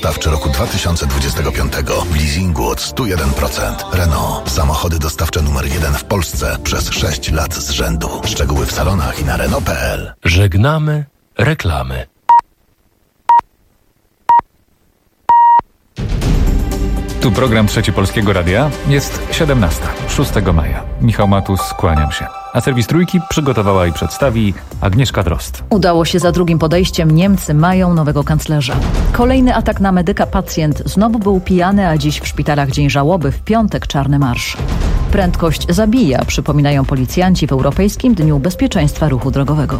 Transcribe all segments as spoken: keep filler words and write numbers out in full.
dostawczy roku dwa tysiące dwudziestego piątego w leasingu od sto jeden procent. Renault. Samochody dostawcze numer jeden w Polsce przez sześć lat z rzędu. Szczegóły w salonach i na Renault kropka p l. Żegnamy reklamy. Tu program Trzeci Polskiego Radia. Jest siedemnasta, szóstego maja. Michał Matus, kłaniam się. A serwis Trójki przygotowała i przedstawi Agnieszka Drozd. Udało się za drugim podejściem. Niemcy mają nowego kanclerza. Kolejny atak na medyka. Pacjent znowu był pijany, a dziś w szpitalach dzień żałoby. W piątek czarny marsz. Prędkość zabija, przypominają policjanci w Europejskim Dniu Bezpieczeństwa Ruchu Drogowego.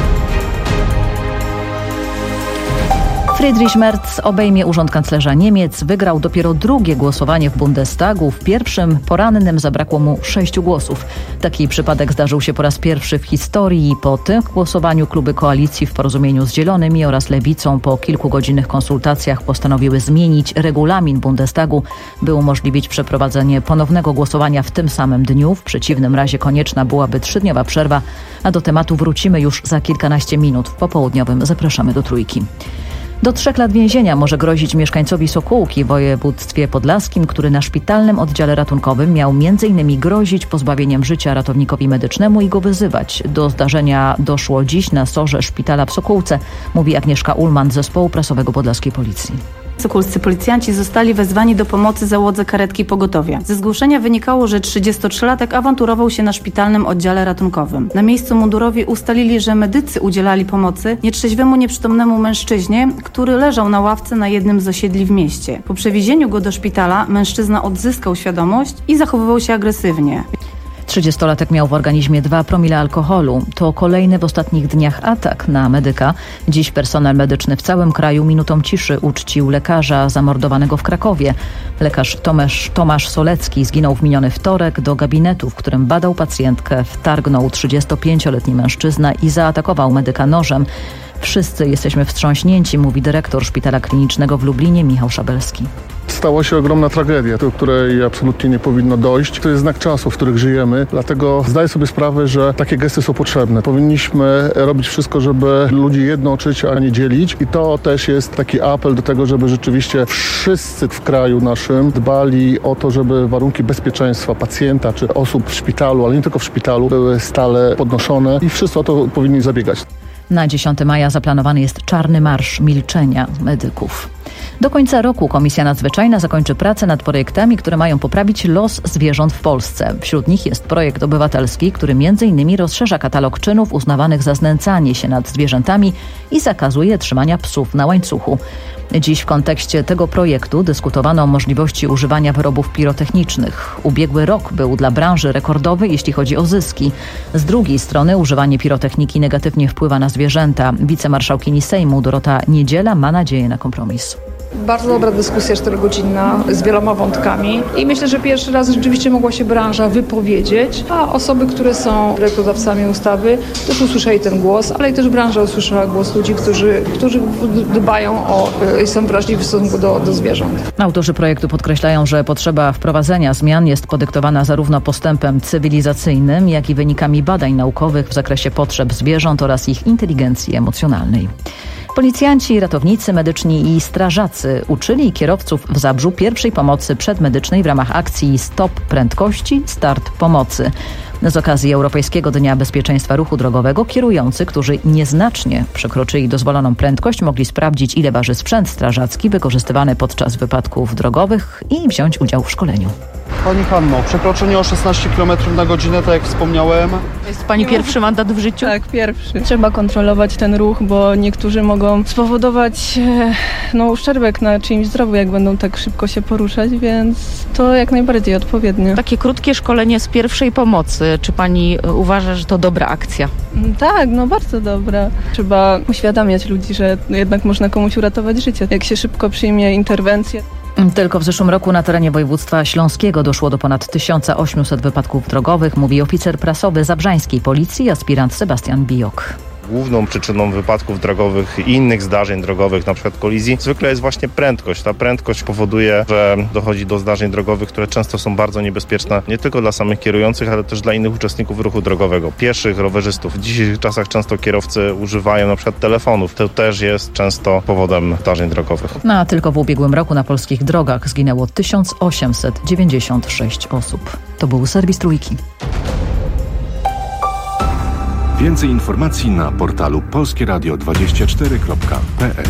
Friedrich Merz obejmie urząd kanclerza Niemiec. Wygrał dopiero drugie głosowanie w Bundestagu. W pierwszym porannym zabrakło mu sześciu głosów. Taki przypadek zdarzył się po raz pierwszy w historii. Po tym głosowaniu kluby koalicji w porozumieniu z Zielonymi oraz Lewicą po kilkugodzinnych konsultacjach postanowiły zmienić regulamin Bundestagu, by umożliwić przeprowadzenie ponownego głosowania w tym samym dniu. W przeciwnym razie konieczna byłaby trzydniowa przerwa, a do tematu wrócimy już za kilkanaście minut. W popołudniowym zapraszamy do Trójki. Do trzech lat więzienia może grozić mieszkańcowi Sokółki w województwie podlaskim, który na szpitalnym oddziale ratunkowym miał między innymi grozić pozbawieniem życia ratownikowi medycznemu i go wyzywać. Do zdarzenia doszło dziś na sorze szpitala w Sokółce, mówi Agnieszka Ullman z zespołu prasowego Podlaskiej Policji. Sokólscy policjanci zostali wezwani do pomocy załodze karetki pogotowia. Ze zgłoszenia wynikało, że trzydziestotrzylatek awanturował się na szpitalnym oddziale ratunkowym. Na miejscu mundurowi ustalili, że medycy udzielali pomocy nietrzeźwemu, nieprzytomnemu mężczyźnie, który leżał na ławce na jednym z osiedli w mieście. Po przewiezieniu go do szpitala mężczyzna odzyskał świadomość i zachowywał się agresywnie. trzydziestolatek miał w organizmie dwa promile alkoholu. To kolejny w ostatnich dniach atak na medyka. Dziś personel medyczny w całym kraju minutą ciszy uczcił lekarza zamordowanego w Krakowie. Lekarz Tomasz, Tomasz Solecki zginął w miniony wtorek. Do gabinetu, w którym badał pacjentkę, wtargnął trzydziestopięcioletni mężczyzna i zaatakował medyka nożem. Wszyscy jesteśmy wstrząśnięci, mówi dyrektor Szpitala Klinicznego w Lublinie Michał Szabelski. Stała się ogromna tragedia, do której absolutnie nie powinno dojść. To jest znak czasu, w których żyjemy, dlatego zdaję sobie sprawę, że takie gesty są potrzebne. Powinniśmy robić wszystko, żeby ludzi jednoczyć, a nie dzielić. I to też jest taki apel do tego, żeby rzeczywiście wszyscy w kraju naszym dbali o to, żeby warunki bezpieczeństwa pacjenta czy osób w szpitalu, ale nie tylko w szpitalu, były stale podnoszone i wszyscy o to powinni zabiegać. Na dziesiątego maja zaplanowany jest czarny marsz milczenia medyków. Do końca roku Komisja Nadzwyczajna zakończy pracę nad projektami, które mają poprawić los zwierząt w Polsce. Wśród nich jest projekt obywatelski, który między innymi rozszerza katalog czynów uznawanych za znęcanie się nad zwierzętami i zakazuje trzymania psów na łańcuchu. Dziś w kontekście tego projektu dyskutowano o możliwości używania wyrobów pirotechnicznych. Ubiegły rok był dla branży rekordowy, jeśli chodzi o zyski. Z drugiej strony używanie pirotechniki negatywnie wpływa na zwierzęta. Wicemarszałkini Sejmu Dorota Niedziela ma nadzieję na kompromis. Bardzo dobra dyskusja czterogodzinna z wieloma wątkami i myślę, że pierwszy raz rzeczywiście mogła się branża wypowiedzieć, a osoby, które są projektodawcami ustawy, też usłyszeli ten głos, ale i też branża usłyszała głos ludzi, którzy, którzy dbają o i są wrażliwi w stosunku do, do zwierząt. Autorzy projektu podkreślają, że potrzeba wprowadzenia zmian jest podyktowana zarówno postępem cywilizacyjnym, jak i wynikami badań naukowych w zakresie potrzeb zwierząt oraz ich inteligencji emocjonalnej. Policjanci, ratownicy medyczni i strażacy uczyli kierowców w Zabrzu pierwszej pomocy przedmedycznej w ramach akcji Stop Prędkości, Start Pomocy. Z okazji Europejskiego Dnia Bezpieczeństwa Ruchu Drogowego kierujący, którzy nieznacznie przekroczyli dozwoloną prędkość, mogli sprawdzić, ile waży sprzęt strażacki wykorzystywany podczas wypadków drogowych i wziąć udział w szkoleniu. Pani Hanno, przekroczenie o szesnaście kilometrów na godzinę, tak jak wspomniałem. Jest Pani pierwszy mandat w życiu? Tak, pierwszy. Trzeba kontrolować ten ruch, bo niektórzy mogą spowodować no, uszczerbek na czyimś zdrowiu, jak będą tak szybko się poruszać, więc to jak najbardziej odpowiednio. Takie krótkie szkolenie z pierwszej pomocy. Czy Pani uważa, że to dobra akcja? Tak, no bardzo dobra. Trzeba uświadamiać ludzi, że jednak można komuś uratować życie, jak się szybko przyjmie interwencję. Tylko w zeszłym roku na terenie województwa śląskiego doszło do ponad tysiąc osiemset wypadków drogowych, mówi oficer prasowy zabrzańskiej policji, aspirant Sebastian Bijok. Główną przyczyną wypadków drogowych i innych zdarzeń drogowych, na przykład kolizji, zwykle jest właśnie prędkość. Ta prędkość powoduje, że dochodzi do zdarzeń drogowych, które często są bardzo niebezpieczne nie tylko dla samych kierujących, ale też dla innych uczestników ruchu drogowego, pieszych, rowerzystów. W dzisiejszych czasach często kierowcy używają na przykład telefonów. To też jest często powodem zdarzeń drogowych. No, a tylko w ubiegłym roku na polskich drogach zginęło tysiąc osiemset dziewięćdziesiąt sześć osób. To był serwis Trójki. Więcej informacji na portalu polskie radio dwadzieścia cztery kropka p l.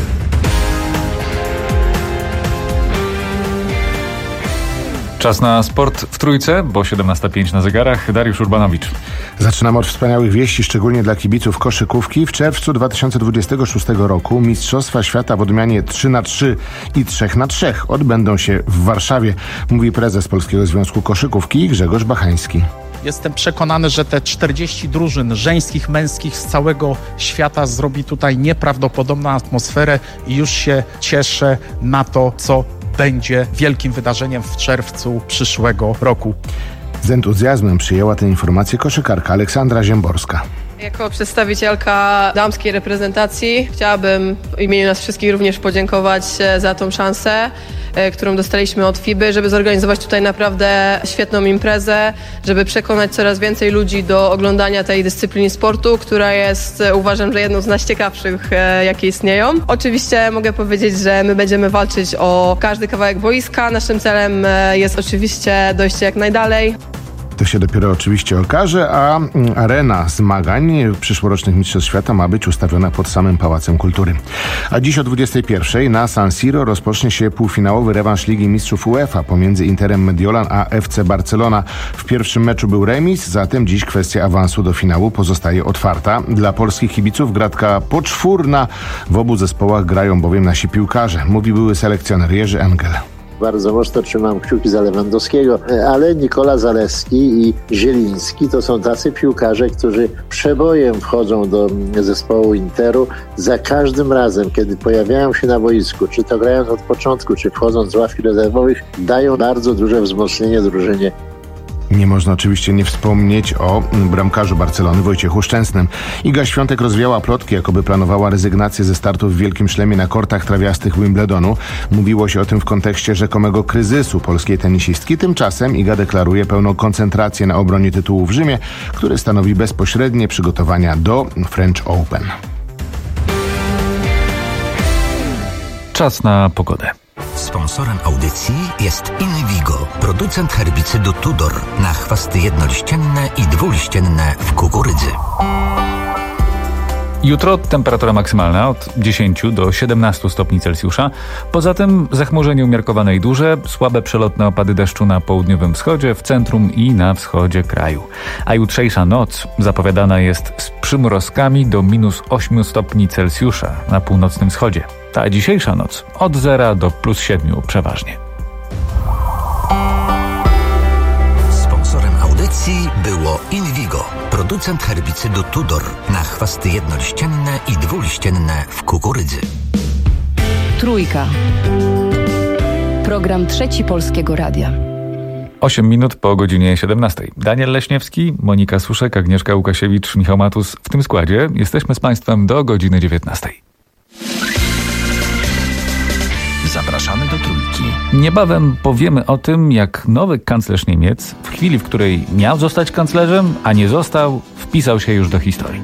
Czas na sport w Trójce, bo siedemnasta pięć na zegarach. Dariusz Urbanowicz. Zaczynamy od wspaniałych wieści, szczególnie dla kibiców koszykówki. W czerwcu dwa tysiące dwudziestego szóstego roku Mistrzostwa Świata w odmianie trzy na trzy i trzy na trzy odbędą się w Warszawie, mówi prezes Polskiego Związku Koszykówki Grzegorz Bachański. Jestem przekonany, że te czterdzieści drużyn żeńskich, męskich z całego świata zrobi tutaj nieprawdopodobną atmosferę i już się cieszę na to, co będzie wielkim wydarzeniem w czerwcu przyszłego roku. Z entuzjazmem przyjęła tę informację koszykarka Aleksandra Ziemborska. Jako przedstawicielka damskiej reprezentacji chciałabym w imieniu nas wszystkich również podziękować za tą szansę, którą dostaliśmy od FIBY, żeby zorganizować tutaj naprawdę świetną imprezę, żeby przekonać coraz więcej ludzi do oglądania tej dyscypliny sportu, która jest, uważam, że jedną z najciekawszych, jakie istnieją. Oczywiście mogę powiedzieć, że my będziemy walczyć o każdy kawałek boiska. Naszym celem jest oczywiście dojście jak najdalej. To się dopiero oczywiście okaże, a arena zmagań przyszłorocznych Mistrzostw Świata ma być ustawiona pod samym Pałacem Kultury. A dziś o dwudziestej pierwszej na San Siro rozpocznie się półfinałowy rewanż Ligi Mistrzów UEFA pomiędzy Interem Mediolan a F C Barcelona. W pierwszym meczu był remis, zatem dziś kwestia awansu do finału pozostaje otwarta. Dla polskich kibiców gratka poczwórna. W obu zespołach grają bowiem nasi piłkarze, mówi były selekcjoner Jerzy Engel. Bardzo mocno trzymam kciuki za Lewandowskiego, ale Nikola Zalewski i Zieliński to są tacy piłkarze, którzy przebojem wchodzą do zespołu Interu. Za każdym razem, kiedy pojawiają się na boisku, czy to grając od początku, czy wchodząc z ławki rezerwowych, dają bardzo duże wzmocnienie drużynie. Nie można oczywiście nie wspomnieć o bramkarzu Barcelony Wojciechu Szczęsnym. Iga Świątek rozwiała plotki, jakoby planowała rezygnację ze startów w Wielkim Szlemie na kortach trawiastych Wimbledonu. Mówiło się o tym w kontekście rzekomego kryzysu polskiej tenisistki. Tymczasem Iga deklaruje pełną koncentrację na obronie tytułu w Rzymie, który stanowi bezpośrednie przygotowania do French Open. Czas na pogodę. Sponsorem audycji jest Invigo, producent herbicydu Tudor na chwasty jednoliścienne i dwuliścienne w kukurydzy. Jutro temperatura maksymalna od dziesięciu do siedemnastu stopni Celsjusza. Poza tym zachmurzenie umiarkowane i duże, słabe przelotne opady deszczu na południowym wschodzie, w centrum i na wschodzie kraju. A jutrzejsza noc zapowiadana jest z przymrozkami do minus ośmiu stopni Celsjusza na północnym wschodzie. Ta dzisiejsza noc od zera do plus siedmiu przeważnie. Sponsorem audycji było Invigo, producent herbicydu Tudor na chwasty jednoliścienne i dwuliścienne w kukurydzy. Trójka. Program Trzeci Polskiego Radia. osiem minut po godzinie siedemnastej. Daniel Leśniewski, Monika Suszek, Agnieszka Łukasiewicz, Michał Matus w tym składzie. Jesteśmy z Państwem do godziny dziewiętnastej. Zapraszamy do Trójki. Niebawem powiemy o tym, jak nowy kanclerz Niemiec, w chwili, w której miał zostać kanclerzem, a nie został, wpisał się już do historii.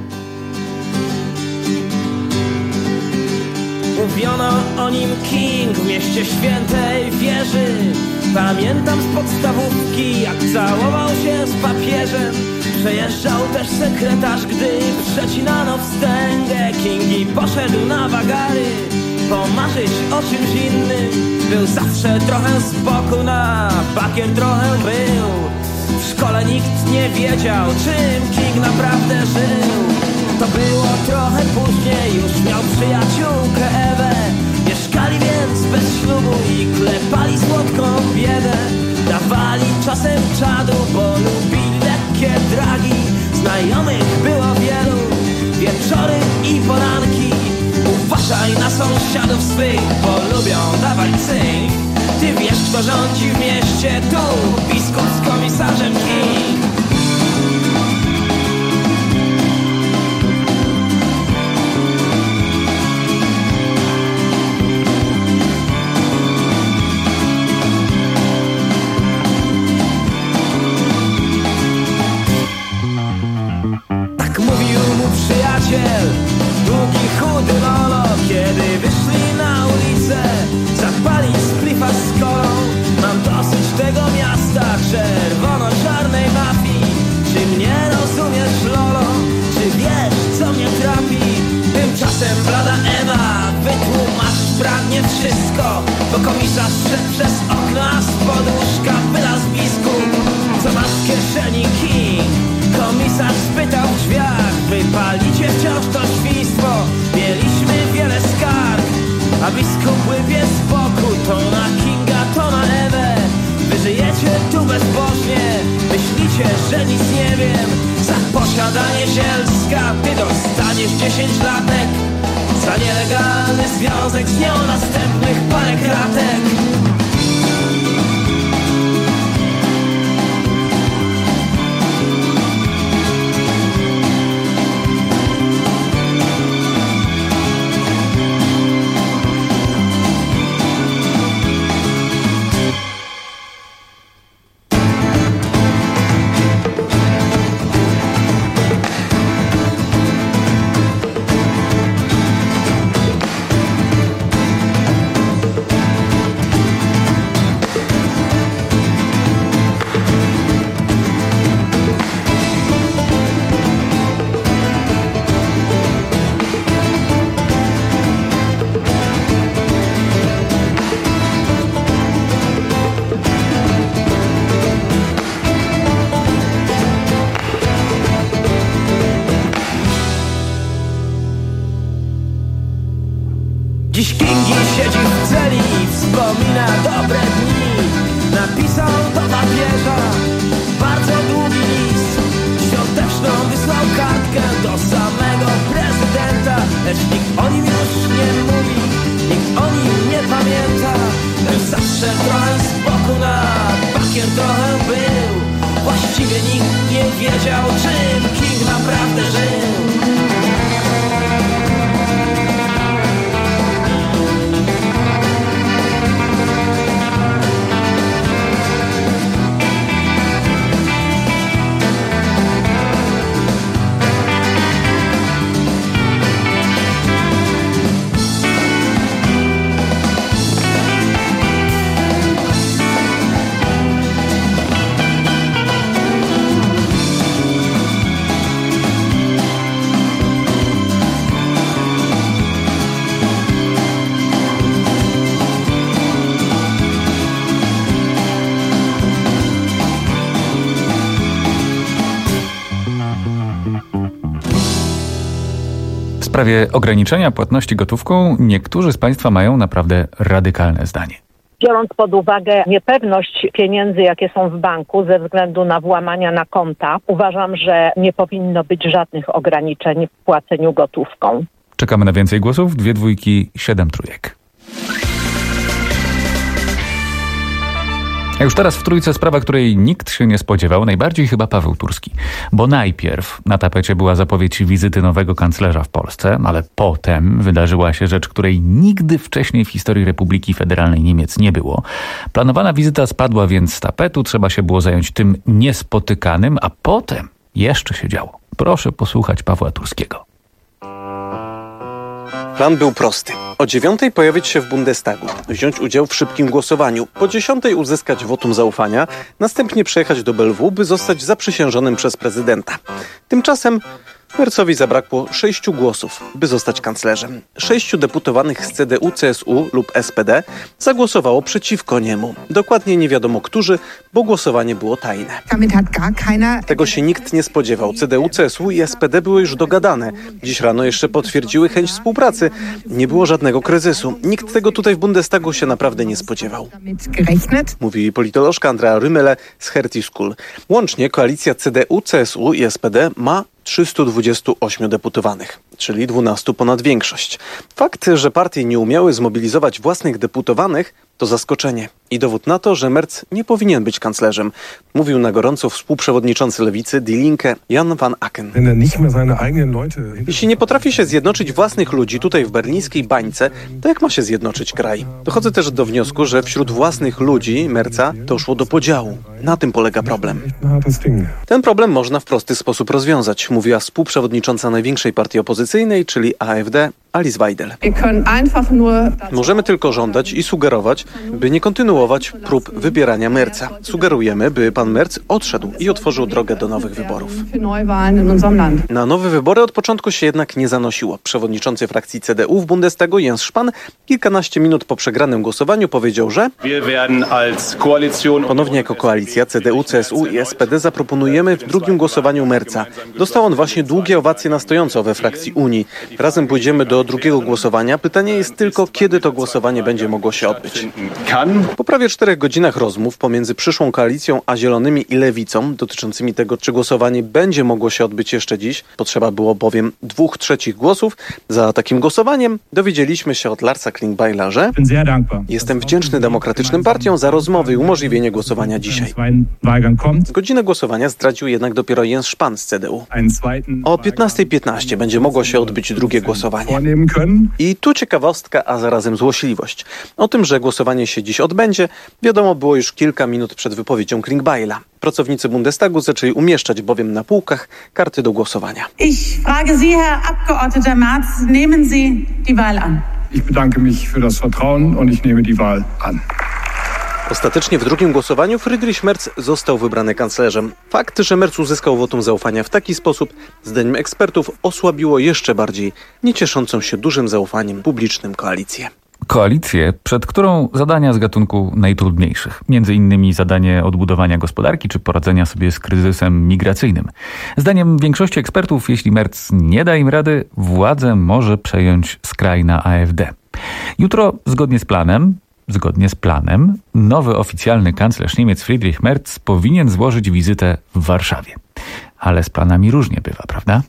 Mówiono o nim King w mieście świętej wieży. Pamiętam z podstawówki, jak całował się z papieżem. Przejeżdżał też sekretarz, gdy przecinano wstęgę. King i poszedł na wagary pomarzyć o czymś innym. Był zawsze trochę z boku, na bakier trochę był. W szkole nikt nie wiedział, czym King naprawdę żył. To było trochę później, już miał przyjaciółkę Ewę. Mieszkali więc bez ślubu i klepali słodką biedę. Dawali czasem czadu, bo lubili lekkie dragi. Znajomych było wielu, wieczory i poranki. Uważaj na sąsiadów swych, bo lubią dawać cynk. Ty wiesz, kto rządzi w mieście, tu biskup z komisarzem King. blisko, bo komisarz szedł przez okno, a spod łóżka wylazł biskup. Co masz w kieszeni, King? Komisarz spytał w drzwiach. Wypalicie wciąż to świństwo, mieliśmy wiele skarg. A biskup łypie z boku, to na Kinga, to na Ewę. Wy żyjecie tu bezbożnie, myślicie, że nic nie wiem. Za posiadanie zielska ty dostaniesz dziesięć latek. Za nielegalny związek z nią następnych parę kratek. Dziś Kingi siedzi w celi i wspomina dobre dni. Napisał do papieża bardzo długi list. Świąteczną wysłał kartkę do samego prezydenta. Lecz nikt o nim już nie mówi, nikt o nim nie pamięta. Był zawsze trochę z boku, na bakier trochę był. Właściwie nikt nie wiedział, czym King naprawdę żył. W sprawie ograniczenia płatności gotówką niektórzy z Państwa mają naprawdę radykalne zdanie. Biorąc pod uwagę niepewność pieniędzy, jakie są w banku ze względu na włamania na konta, uważam, że nie powinno być żadnych ograniczeń w płaceniu gotówką. Czekamy na więcej głosów. Dwie dwójki, siedem trójek. A już teraz w trójce sprawa, której nikt się nie spodziewał, najbardziej chyba Paweł Turski. Bo najpierw na tapecie była zapowiedź wizyty nowego kanclerza w Polsce, ale potem wydarzyła się rzecz, której nigdy wcześniej w historii Republiki Federalnej Niemiec nie było. Planowana wizyta spadła więc z tapetu, trzeba się było zająć tym niespotykanym, a potem jeszcze się działo. Proszę posłuchać Pawła Turskiego. Plan był prosty. O dziewiątej pojawić się w Bundestagu, wziąć udział w szybkim głosowaniu, po dziesiątej uzyskać wotum zaufania, następnie przejechać do Bellevue, by zostać zaprzysiężonym przez prezydenta. Tymczasem Merzowi zabrakło sześciu głosów, by zostać kanclerzem. Sześciu deputowanych z C D U, C S U lub S P D zagłosowało przeciwko niemu. Dokładnie nie wiadomo którzy, bo głosowanie było tajne. Tego się nikt nie spodziewał. C D U, C S U i S P D były już dogadane. Dziś rano jeszcze potwierdziły chęć współpracy. Nie było żadnego kryzysu. Nikt tego tutaj w Bundestagu się naprawdę nie spodziewał. Mówi politolożka Andrea Rümele z Hertie School. Łącznie koalicja C D U, C S U i S P D ma trzystu dwudziestu ośmiu deputowanych, czyli dwunastu ponad większość. Fakt, że partie nie umiały zmobilizować własnych deputowanych, to zaskoczenie i dowód na to, że Merz nie powinien być kanclerzem, mówił na gorąco współprzewodniczący lewicy Die Linke Jan van Aken. Jeśli nie potrafi się zjednoczyć własnych ludzi tutaj w berlińskiej bańce, to jak ma się zjednoczyć kraj? Dochodzę też do wniosku, że wśród własnych ludzi Merza doszło do podziału. Na tym polega problem. Ten problem można w prosty sposób rozwiązać, mówiła współprzewodnicząca największej partii opozycji opozycyjnej, czyli A F D, Alice Weidel. Możemy tylko żądać i sugerować, by nie kontynuować prób wybierania Merza. Sugerujemy, by pan Merz odszedł i otworzył drogę do nowych wyborów. Na nowe wybory od początku się jednak nie zanosiło. Przewodniczący frakcji C D U w Bundestagu Jens Spahn kilkanaście minut po przegranym głosowaniu powiedział, że ponownie jako koalicja C D U, C S U i S P D zaproponujemy w drugim głosowaniu Merza. Dostał on właśnie długie owacje na stojąco we frakcji Unii. Razem pójdziemy do drugiego głosowania. Pytanie jest tylko, kiedy to głosowanie będzie mogło się odbyć. Po prawie czterech godzinach rozmów pomiędzy przyszłą koalicją a Zielonymi i Lewicą dotyczącymi tego, czy głosowanie będzie mogło się odbyć jeszcze dziś, potrzeba było bowiem dwóch trzecich głosów. Za takim głosowaniem dowiedzieliśmy się od Larsa Klingbeila, że jestem wdzięczny demokratycznym partiom za rozmowy i umożliwienie głosowania dzisiaj. Godzinę głosowania zdradził jednak dopiero Jens Spahn z C D U. O piętnasta piętnaście będzie mogło się odbyć drugie głosowanie. I tu ciekawostka, a zarazem złośliwość. O tym, że głosowanie się dziś odbędzie, wiadomo było już kilka minut przed wypowiedzią Klingbeila. Pracownicy Bundestagu zaczęli umieszczać bowiem na półkach karty do głosowania. Ich frage Sie, Herr Abgeordneter Merz, nehmen Sie die Wahl an. Ich bedanke mich für das Vertrauen und ich nehme die Wahl an. Ostatecznie w drugim głosowaniu Friedrich Merz został wybrany kanclerzem. Fakt, że Merz uzyskał wotum zaufania w taki sposób, zdaniem ekspertów, osłabiło jeszcze bardziej niecieszącą się dużym zaufaniem publicznym koalicję. Koalicję, przed którą zadania z gatunku najtrudniejszych. Między innymi zadanie odbudowania gospodarki czy poradzenia sobie z kryzysem migracyjnym. Zdaniem większości ekspertów, jeśli Merz nie da im rady, władzę może przejąć skrajna A F D. Jutro, zgodnie z planem, Zgodnie z planem, nowy oficjalny kanclerz Niemiec Friedrich Merz powinien złożyć wizytę w Warszawie. Ale z planami różnie bywa, prawda?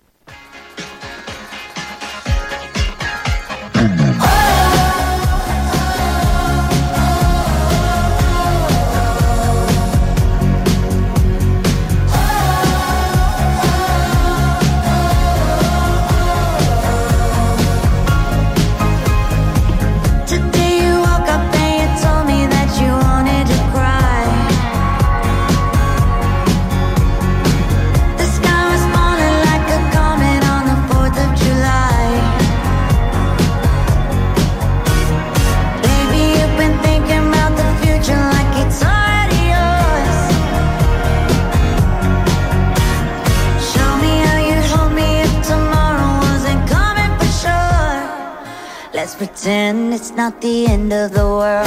Let's pretend it's not the end of the world.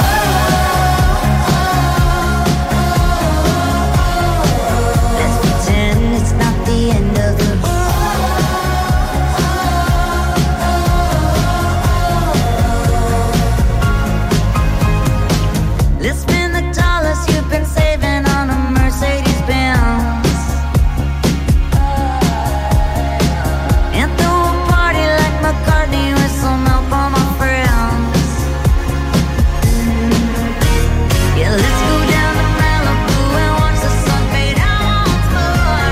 Let's pretend it's not the end of the world. Let's spend the dollars you've been saving on a Mercedes Benz and throw a party like McCartney with some help on my friends. Yeah, let's go down to Malibu and watch the sun fade out once more.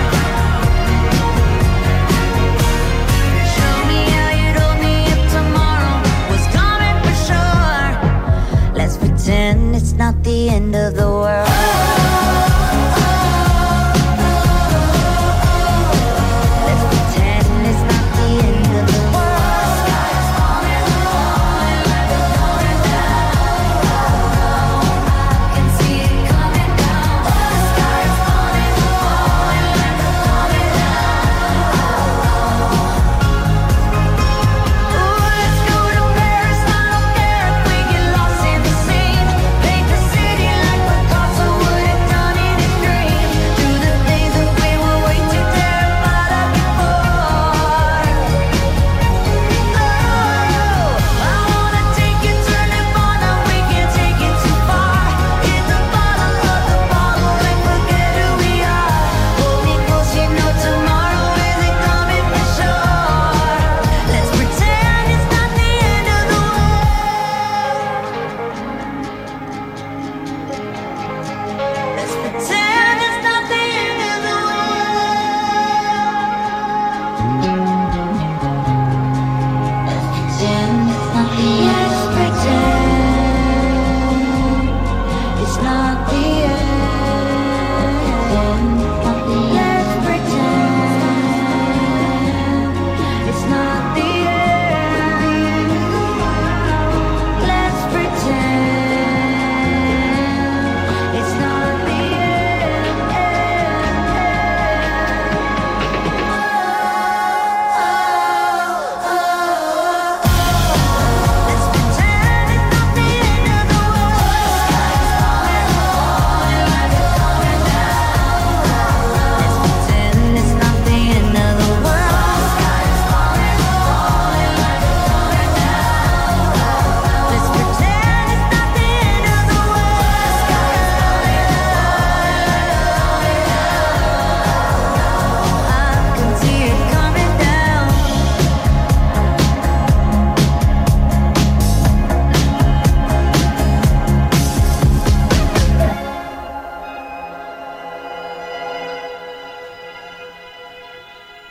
Show me how you'd hold me if tomorrow was coming for sure. Let's pretend it's not the end of the world. So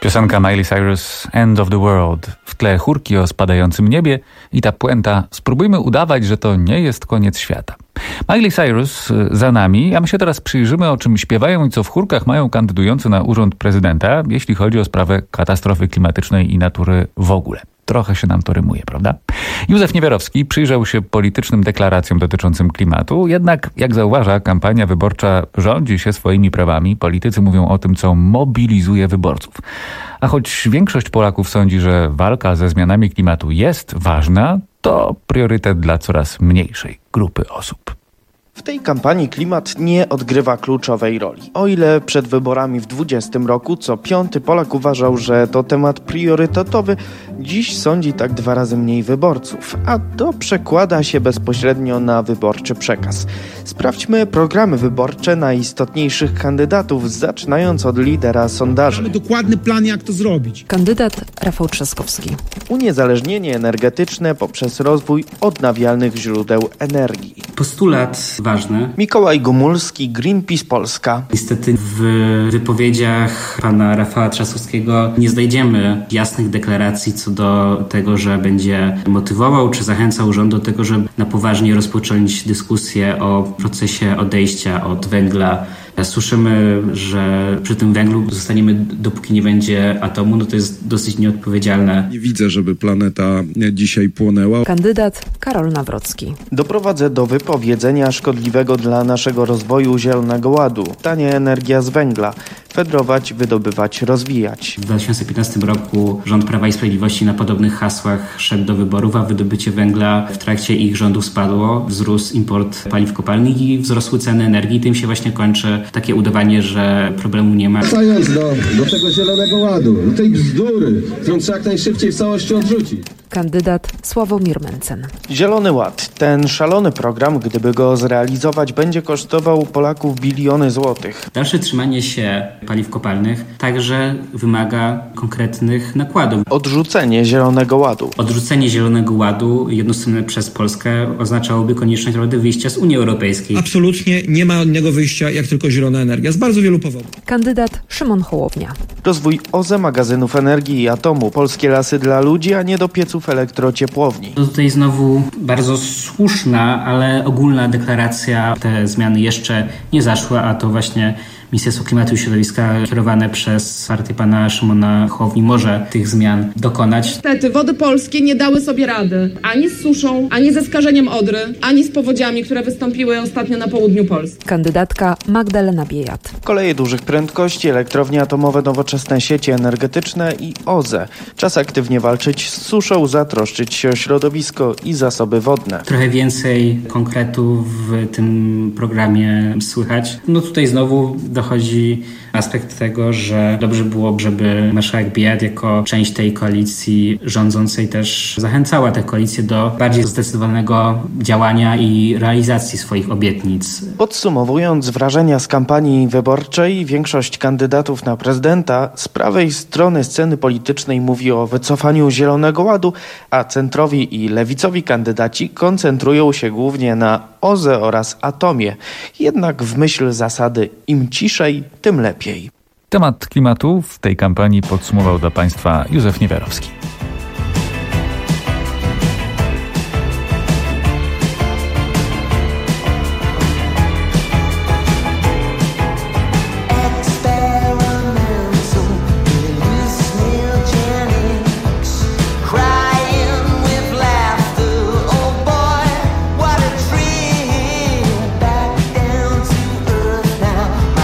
Piosenka Miley Cyrus, End of the World. W tle chórki o spadającym niebie i ta puenta, spróbujmy udawać, że to nie jest koniec świata. Miley Cyrus za nami, a my się teraz przyjrzymy, o czym śpiewają i co w chórkach mają kandydujący na urząd prezydenta, jeśli chodzi o sprawę katastrofy klimatycznej i natury w ogóle. Trochę się nam to rymuje, prawda? Józef Niewiarowski przyjrzał się politycznym deklaracjom dotyczącym klimatu, jednak, jak zauważa, kampania wyborcza rządzi się swoimi prawami. Politycy mówią o tym, co mobilizuje wyborców. A choć większość Polaków sądzi, że walka ze zmianami klimatu jest ważna, to priorytet dla coraz mniejszej grupy osób. W tej kampanii klimat nie odgrywa kluczowej roli. O ile przed wyborami w dwudziestym roku co piąty Polak uważał, że to temat priorytetowy, dziś sądzi tak dwa razy mniej wyborców, a to przekłada się bezpośrednio na wyborczy przekaz. Sprawdźmy programy wyborcze najistotniejszych kandydatów, zaczynając od lidera sondaży. Mamy dokładny plan, jak to zrobić. Kandydat Rafał Trzaskowski. Uniezależnienie energetyczne poprzez rozwój odnawialnych źródeł energii. Postulat ważny. Mikołaj Gomulski, Greenpeace Polska. Niestety w wypowiedziach pana Rafała Trzaskowskiego nie znajdziemy jasnych deklaracji co do tego, że będzie motywował czy zachęcał rząd do tego, żeby na poważnie rozpocząć dyskusję o procesie odejścia od węgla. Słyszymy, że przy tym węglu zostaniemy, dopóki nie będzie atomu. No to jest dosyć nieodpowiedzialne. Nie widzę, żeby planeta dzisiaj płonęła. Kandydat Karol Nawrocki. Doprowadzę do wypowiedzenia szkodliwego dla naszego rozwoju Zielonego Ładu. Tania energia z węgla. Fedrować, wydobywać, rozwijać. W dwa tysiące piętnastym roku rząd Prawa i Sprawiedliwości na podobnych hasłach szedł do wyborów, a wydobycie węgla w trakcie ich rządów spadło. Wzrósł import paliw kopalnych i wzrosły ceny energii. Tym się właśnie kończy takie udawanie, że problemu nie ma. Wracając do, do tego Zielonego Ładu, do tej bzdury, którą trzeba jak najszybciej w całości odrzucić. Kandydat Sławomir Mencen. Zielony Ład. Ten szalony program, gdyby go zrealizować, będzie kosztował Polaków biliony złotych. Dalsze trzymanie się paliw kopalnych także wymaga konkretnych nakładów. Odrzucenie Zielonego Ładu. Odrzucenie Zielonego Ładu jednostronnie przez Polskę oznaczałoby konieczność wyjścia z Unii Europejskiej. Absolutnie nie ma innego wyjścia jak tylko zielona energia z bardzo wielu powodów. Kandydat Szymon Hołownia. Rozwój O Z E, magazynów energii i atomu. Polskie lasy dla ludzi, a nie do pieców elektrociepłowni. To tutaj znowu bardzo słuszna, ale ogólna deklaracja. Te zmiany jeszcze nie zaszły, a to właśnie Ministerstwo Klimatu i Środowiska kierowane przez partię pana Szymona Hołowni może tych zmian dokonać. Niestety Wody Polskie nie dały sobie rady ani z suszą, ani ze skażeniem Odry, ani z powodziami, które wystąpiły ostatnio na południu Polski. Kandydatka Magdalena Biejat. Koleje dużych prędkości, elektrownie atomowe, nowoczesne sieci energetyczne i O Z E. Czas aktywnie walczyć z suszą, zatroszczyć się o środowisko i zasoby wodne. Trochę więcej konkretu w tym programie słychać. No tutaj znowu dochodzi aspekt tego, że dobrze byłoby, żeby marszałek Biejat jako część tej koalicji rządzącej też zachęcała tę koalicję do bardziej zdecydowanego działania i realizacji swoich obietnic. Podsumowując wrażenia z kampanii wyborczej, większość kandydatów na prezydenta z prawej strony sceny politycznej mówi o wycofaniu Zielonego Ładu, a centrowi i lewicowi kandydaci koncentrują się głównie na O Z E oraz atomie. Jednak w myśl zasady im ciszej, tym lepiej. Temat klimatu w tej kampanii podsumował dla Państwa Józef Niewiarowski.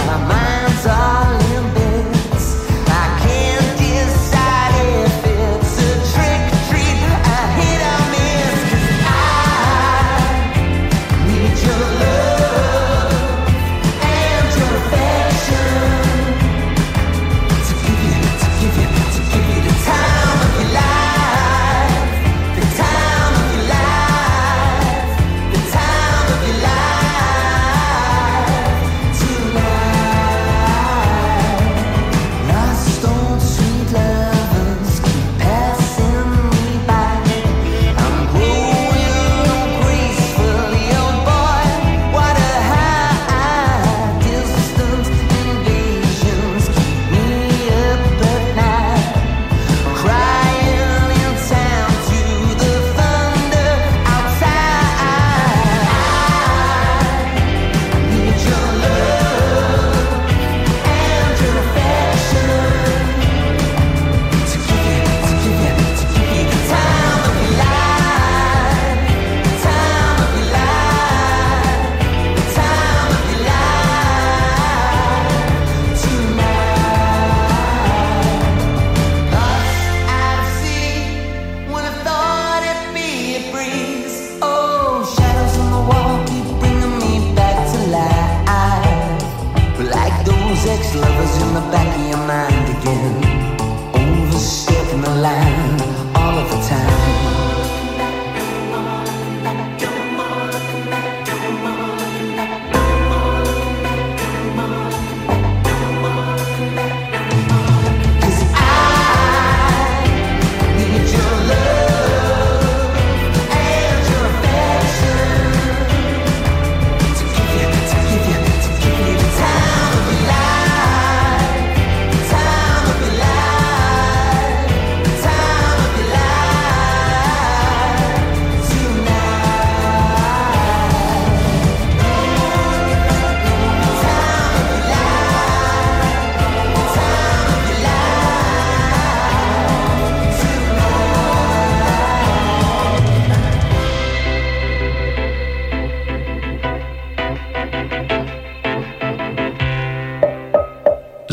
It's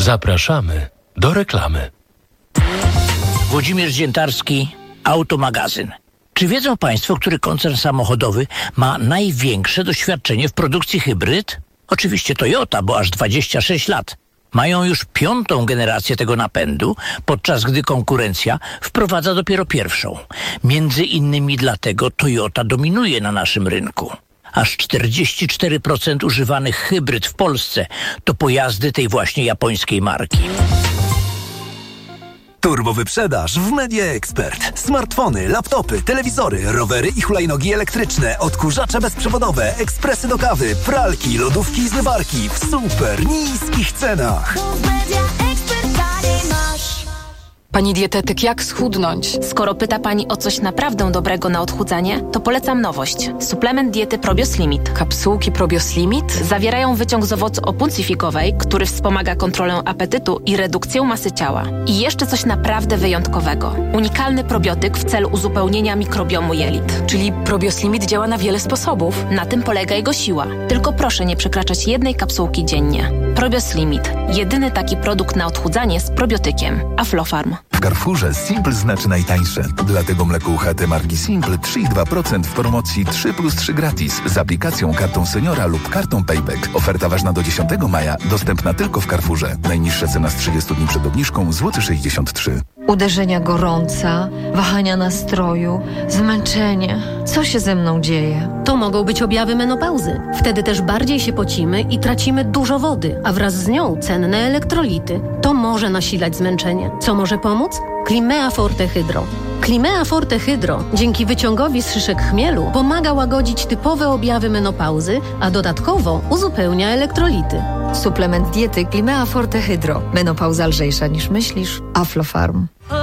Zapraszamy do reklamy. Włodzimierz Dziętarski, Automagazyn. Czy wiedzą Państwo, który koncern samochodowy ma największe doświadczenie w produkcji hybryd? Oczywiście Toyota, bo aż dwadzieścia sześć lat. Mają już piątą generację tego napędu, podczas gdy konkurencja wprowadza dopiero pierwszą. Między innymi dlatego Toyota dominuje na naszym rynku. Aż czterdzieści cztery procent używanych hybryd w Polsce to pojazdy tej właśnie japońskiej marki. Turbo wyprzedaż w Media Expert. Smartfony, laptopy, telewizory, rowery i hulajnogi elektryczne, odkurzacze bezprzewodowe, ekspresy do kawy, pralki, lodówki i zmywarki w super niskich cenach. Pani dietetyk, jak schudnąć? Skoro pyta Pani o coś naprawdę dobrego na odchudzanie, to polecam nowość. Suplement diety Probios Limit. Kapsułki Probios Limit? Zawierają wyciąg z owocu opuncifikowej, który wspomaga kontrolę apetytu i redukcję masy ciała. I jeszcze coś naprawdę wyjątkowego. Unikalny probiotyk w celu uzupełnienia mikrobiomu jelit. Czyli Probios Limit działa na wiele sposobów. Na tym polega jego siła. Tylko proszę nie przekraczać jednej kapsułki dziennie. Probios Limit. Jedyny taki produkt na odchudzanie z probiotykiem. Aflofarm. W Carrefourze Simple znaczy najtańsze. Dlatego mleko U H T marki Simple trzy i dwa procent w promocji trzy plus trzy gratis z aplikacją kartą seniora lub kartą Payback. Oferta ważna do dziesiątego maja. Dostępna tylko w Carrefourze. Najniższa cena z trzydziestu dni przed obniżką złoty sześćdziesiąt trzy. Uderzenia gorąca, wahania nastroju, zmęczenie. Co się ze mną dzieje? To mogą być objawy menopauzy. Wtedy też bardziej się pocimy i tracimy dużo wody, a wraz z nią cenne elektrolity. To może nasilać zmęczenie. Co może pomóc? Climea Forte Hydro. Climea Forte Hydro dzięki wyciągowi z szyszek chmielu pomaga łagodzić typowe objawy menopauzy, a dodatkowo uzupełnia elektrolity. Suplement diety Climea Forte Hydro. Menopauza lżejsza niż myślisz. Aflofarm.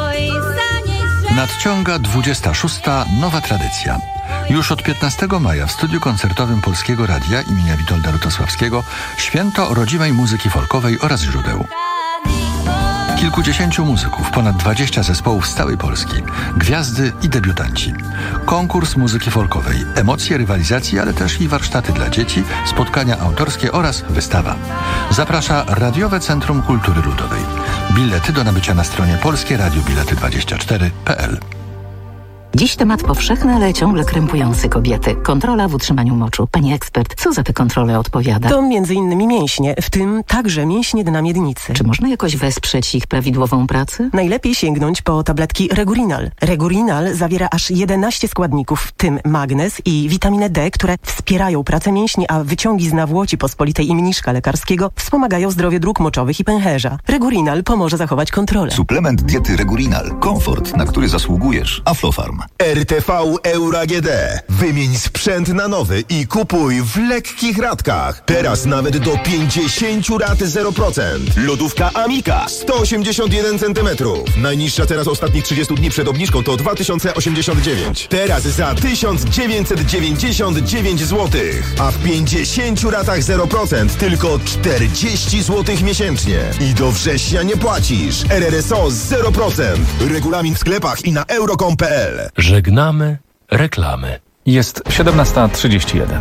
Nadciąga dwudziesta szósta nowa tradycja. Już od piętnastego maja w studiu koncertowym Polskiego Radia imienia Witolda Lutosławskiego święto rodzimej muzyki folkowej oraz źródeł. Kilkudziesięciu muzyków, ponad dwadzieścia zespołów z całej Polski, gwiazdy i debiutanci. Konkurs muzyki folkowej, emocje rywalizacji, ale też i warsztaty dla dzieci, spotkania autorskie oraz wystawa. Zaprasza Radiowe Centrum Kultury Ludowej. Bilety do nabycia na stronie polskie radio bilety dwadzieścia cztery kropka p l. Dziś temat powszechny, ale ciągle krępujący kobiety. Kontrola w utrzymaniu moczu. Pani ekspert, co za tę kontrolę odpowiada? To między innymi mięśnie, w tym także mięśnie dna miednicy. Czy można jakoś wesprzeć ich prawidłową pracę? Najlepiej sięgnąć po tabletki Regurinal. Regurinal zawiera aż jedenaście składników, w tym magnez i witaminę D, które wspierają pracę mięśni, a wyciągi z nawłoci pospolitej i mniszka lekarskiego wspomagają zdrowie dróg moczowych i pęcherza. Regurinal pomoże zachować kontrolę. Suplement diety Regurinal. Komfort, na który zasługujesz. Aflofarm. R T V Euro A G D. Wymień sprzęt na nowy i kupuj w lekkich ratkach. Teraz nawet do pięćdziesiąt rat zero procent. Lodówka Amika sto osiemdziesiąt jeden centymetrów. Najniższa cena z ostatnich trzydziestu dni przed obniżką to dwa tysiące osiemdziesiąt dziewięć. Teraz za tysiąc dziewięćset dziewięćdziesiąt dziewięć złotych. A w pięćdziesięciu ratach zero procent tylko czterdzieści złotych miesięcznie. I do września nie płacisz. R R S O zero procent. Regulamin w sklepach i na euro kropka com kropka p l. Żegnamy reklamy. Jest siedemnasta trzydzieści jeden.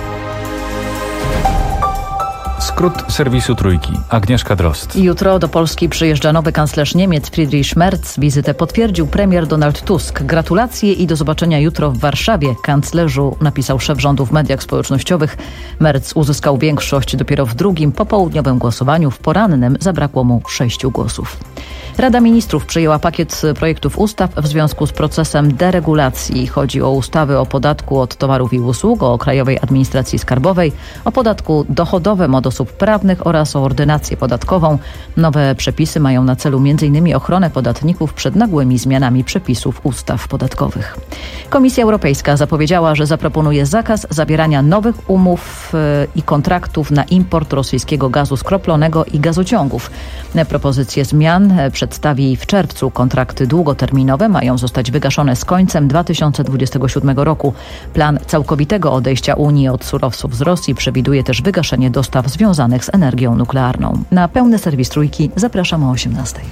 Skrót serwisu Trójki. Agnieszka Drozd. Jutro do Polski przyjeżdża nowy kanclerz Niemiec Friedrich Merz. Wizytę potwierdził premier Donald Tusk. Gratulacje i do zobaczenia jutro w Warszawie. Kanclerzu, napisał szef rządu w mediach społecznościowych. Merz uzyskał większość dopiero w drugim popołudniowym głosowaniu. W porannym zabrakło mu sześciu głosów. Rada Ministrów przyjęła pakiet projektów ustaw w związku z procesem deregulacji. Chodzi o ustawy o podatku od towarów i usług, o Krajowej Administracji Skarbowej, o podatku dochodowym od osób prawnych oraz o ordynację podatkową. Nowe przepisy mają na celu między innymi ochronę podatników przed nagłymi zmianami przepisów ustaw podatkowych. Komisja Europejska zapowiedziała, że zaproponuje zakaz zawierania nowych umów i kontraktów na import rosyjskiego gazu skroplonego i gazociągów. Propozycje zmian przedstawi w czerwcu. Kontrakty długoterminowe mają zostać wygaszone z końcem dwa tysiące dwudziestego siódmego roku. Plan całkowitego odejścia Unii od surowców z Rosji przewiduje też wygaszenie dostaw związanych z energią nuklearną. Na pełny serwis Trójki zapraszam o osiemnastej.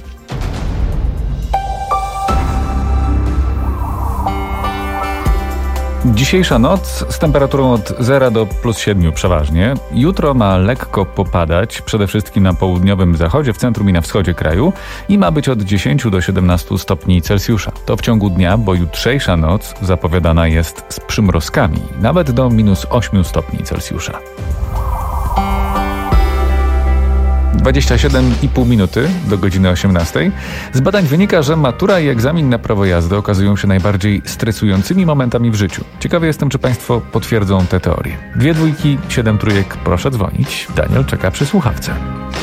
Dzisiejsza noc z temperaturą od zera do plus siedmiu przeważnie. Jutro ma lekko popadać, przede wszystkim na południowym zachodzie, w centrum i na wschodzie kraju i ma być od dziesięciu do siedemnastu stopni Celsjusza. To w ciągu dnia, bo jutrzejsza noc zapowiadana jest z przymrozkami, nawet do minus ośmiu stopni Celsjusza. dwadzieścia siedem i pół minuty do godziny osiemnastej. Z badań wynika, że matura i egzamin na prawo jazdy okazują się najbardziej stresującymi momentami w życiu. Ciekawy jestem, czy Państwo potwierdzą tę teorię. Dwie dwójki, siedem trójek, proszę dzwonić. Daniel czeka przy słuchawce.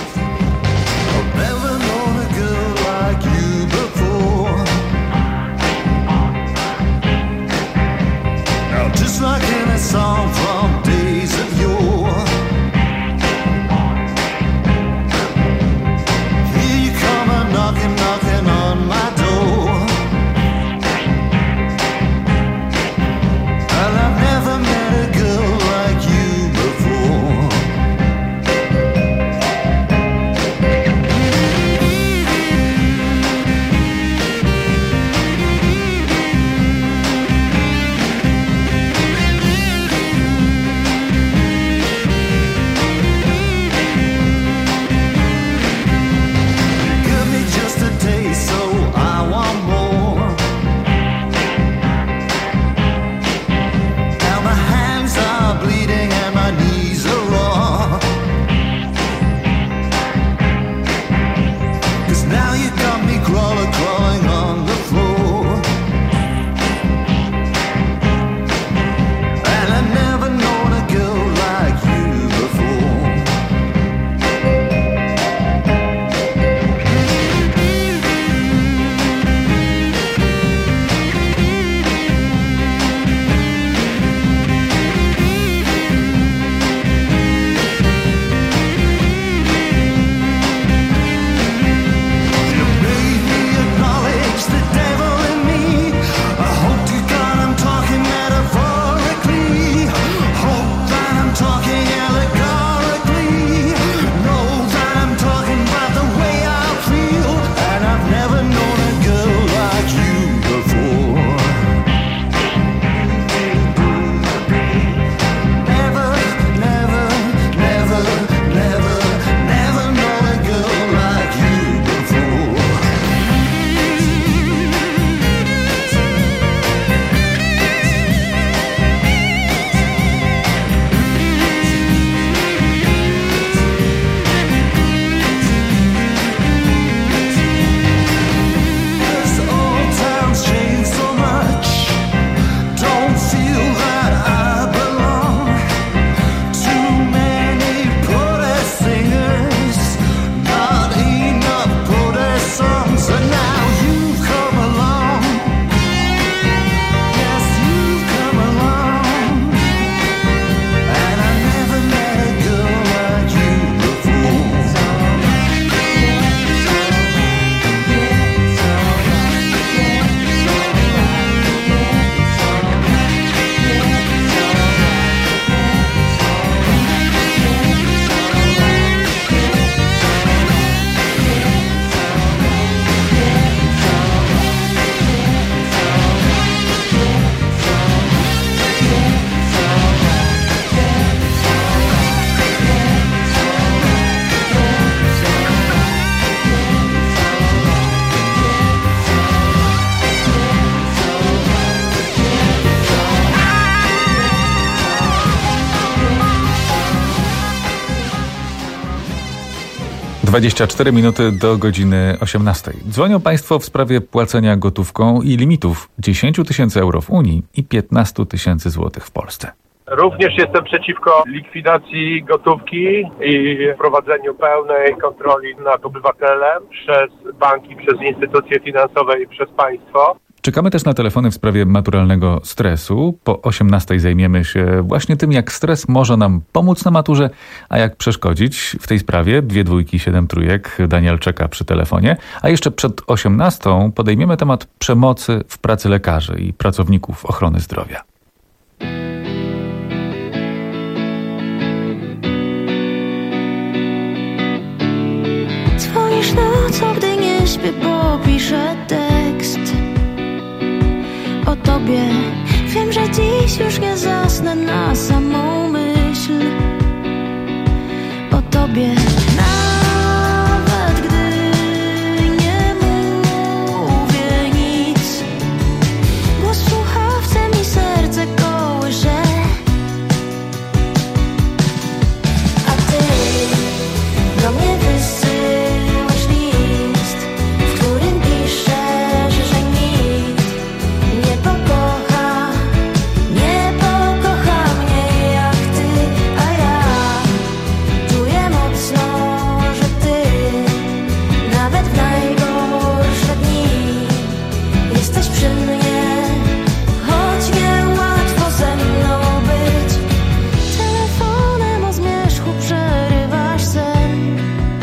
dwadzieścia cztery minuty do godziny osiemnastej. Dzwonią Państwo w sprawie płacenia gotówką i limitów dziesięć tysięcy euro w Unii i piętnaście tysięcy złotych w Polsce. Również jestem przeciwko likwidacji gotówki i wprowadzeniu pełnej kontroli nad obywatelem przez banki, przez instytucje finansowe i przez państwo. Czekamy też na telefony w sprawie maturalnego stresu. Po osiemnastej zajmiemy się właśnie tym, jak stres może nam pomóc na maturze, a jak przeszkodzić. W tej sprawie dwie dwójki, siedem trójek. Daniel czeka przy telefonie. A jeszcze przed osiemnastą podejmiemy temat przemocy w pracy lekarzy i pracowników ochrony zdrowia. Dzwonisz nocą, gdy nie śpię, bo piszę tekst o tobie. Wiem, że dziś już nie zasnę na samą myśl o tobie. Nawet gdy nie mówię nic, głos w słuchawce mi serce kołysze. A ty do mnie wysyłasz list, w którym piszesz, że nikt nie pokocha, nie pokocha mnie jak ty. A ja czuję mocno, że ty nawet w najgorsze dni jesteś przy mnie, choć niełatwo ze mną być. Telefonem o zmierzchu przerywasz sen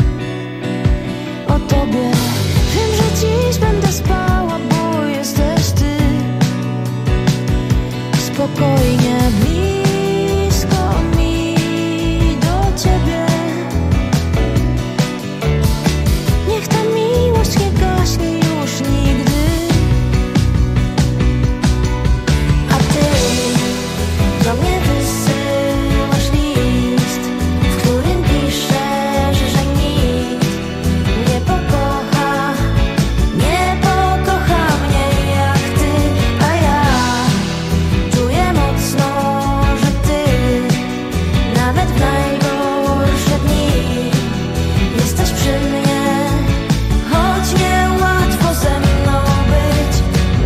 o tobie. Wiem, że dziś będę spała, bo jesteś ty. Spokojnie blisko mi do ciebie. Niech ta miłość nie gaśnie już nigdy. A ty do mnie wysyłasz list, w którym piszesz, że nikt nie pokocha, nie pokocha mnie jak ty. A ja czuję mocno, że ty nawet w najgorsze dni jesteś przy mnie, choć niełatwo ze mną być.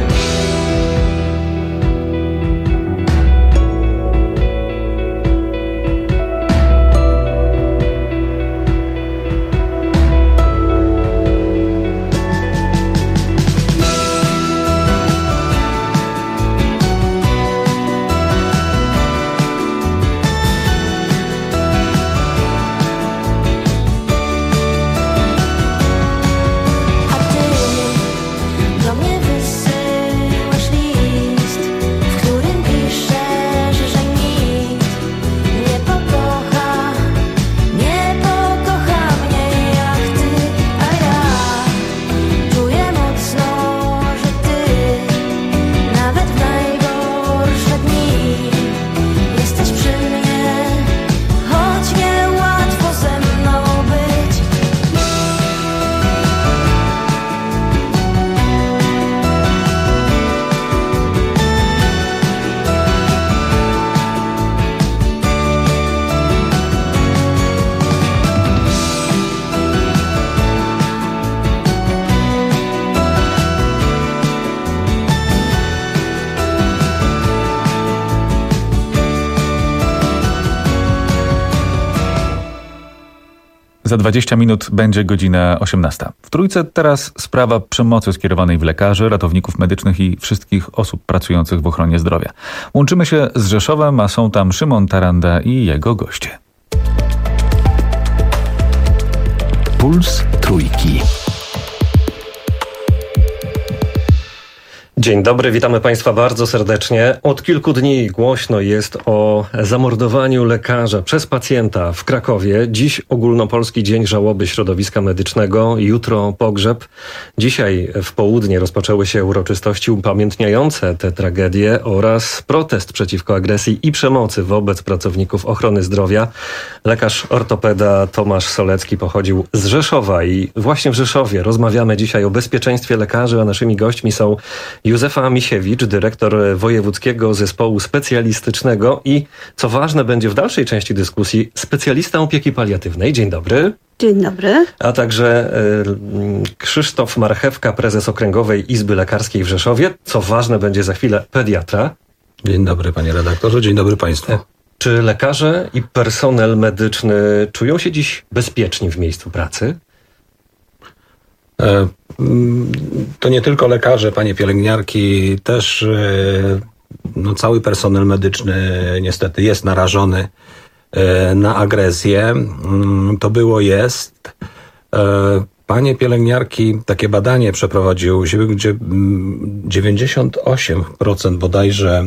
A ty do mnie wysyłasz list, w którym piszesz, że nikt nie pokocha, nie pokocha mnie jak ty. A ja czuję mocno, że ty nawet w najgorsze dni jesteś przy mnie, choć niełatwo ze mną być. Za dwadzieścia minut będzie godzina osiemnasta. W Trójce teraz sprawa przemocy skierowanej w lekarzy, ratowników medycznych i wszystkich osób pracujących w ochronie zdrowia. Łączymy się z Rzeszowem, a są tam Szymon Taranda i jego goście. Puls Trójki. Dzień dobry, witamy Państwa bardzo serdecznie. Od kilku dni głośno jest o zamordowaniu lekarza przez pacjenta w Krakowie. Dziś ogólnopolski dzień żałoby środowiska medycznego, jutro pogrzeb. Dzisiaj w południe rozpoczęły się uroczystości upamiętniające tę tragedię oraz protest przeciwko agresji i przemocy wobec pracowników ochrony zdrowia. Lekarz ortopeda Tomasz Solecki pochodził z Rzeszowa i właśnie w Rzeszowie rozmawiamy dzisiaj o bezpieczeństwie lekarzy, a naszymi gośćmi są Józefa Misiewicz, dyrektor Wojewódzkiego Zespołu Specjalistycznego i, co ważne będzie w dalszej części dyskusji, specjalista opieki paliatywnej. Dzień dobry. Dzień dobry. A także y, Krzysztof Marchewka, prezes Okręgowej Izby Lekarskiej w Rzeszowie. Co ważne będzie za chwilę, pediatra. Dzień dobry panie redaktorze, dzień dobry państwu. Czy lekarze i personel medyczny czują się dziś bezpieczni w miejscu pracy? To nie tylko lekarze, panie pielęgniarki, też no, cały personel medyczny niestety jest narażony na agresję. To było, jest. Panie pielęgniarki, takie badanie przeprowadził, gdzie dziewięćdziesiąt osiem procent bodajże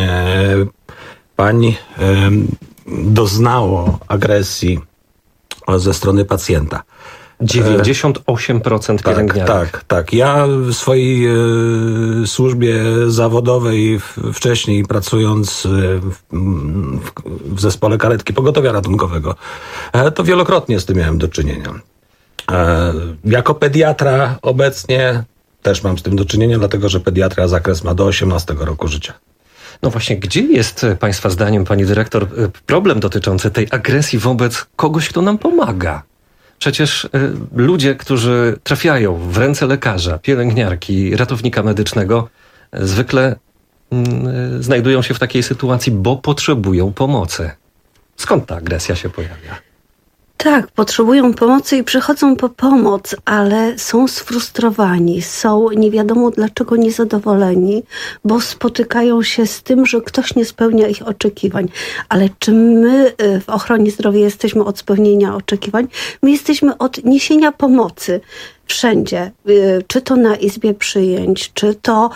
pań doznało agresji ze strony pacjenta. dziewięćdziesiąt osiem procent pielęgniarek. Tak, tak, tak. Ja w swojej e, służbie zawodowej w, wcześniej pracując w, w, w zespole karetki pogotowia ratunkowego, e, to wielokrotnie z tym miałem do czynienia. E, jako pediatra obecnie też mam z tym do czynienia, dlatego że pediatria zakres ma do osiemnastego roku życia. No właśnie, gdzie jest Państwa zdaniem, pani dyrektor, problem dotyczący tej agresji wobec kogoś, kto nam pomaga? Przecież y, ludzie, którzy trafiają w ręce lekarza, pielęgniarki, ratownika medycznego, y, zwykle y, znajdują się w takiej sytuacji, bo potrzebują pomocy. Skąd ta agresja się pojawia? Tak, potrzebują pomocy i przychodzą po pomoc, ale są sfrustrowani, są nie wiadomo dlaczego niezadowoleni, bo spotykają się z tym, że ktoś nie spełnia ich oczekiwań. Ale czy my w ochronie zdrowia jesteśmy od spełnienia oczekiwań? My jesteśmy od niesienia pomocy. Wszędzie, czy to na izbie przyjęć, czy to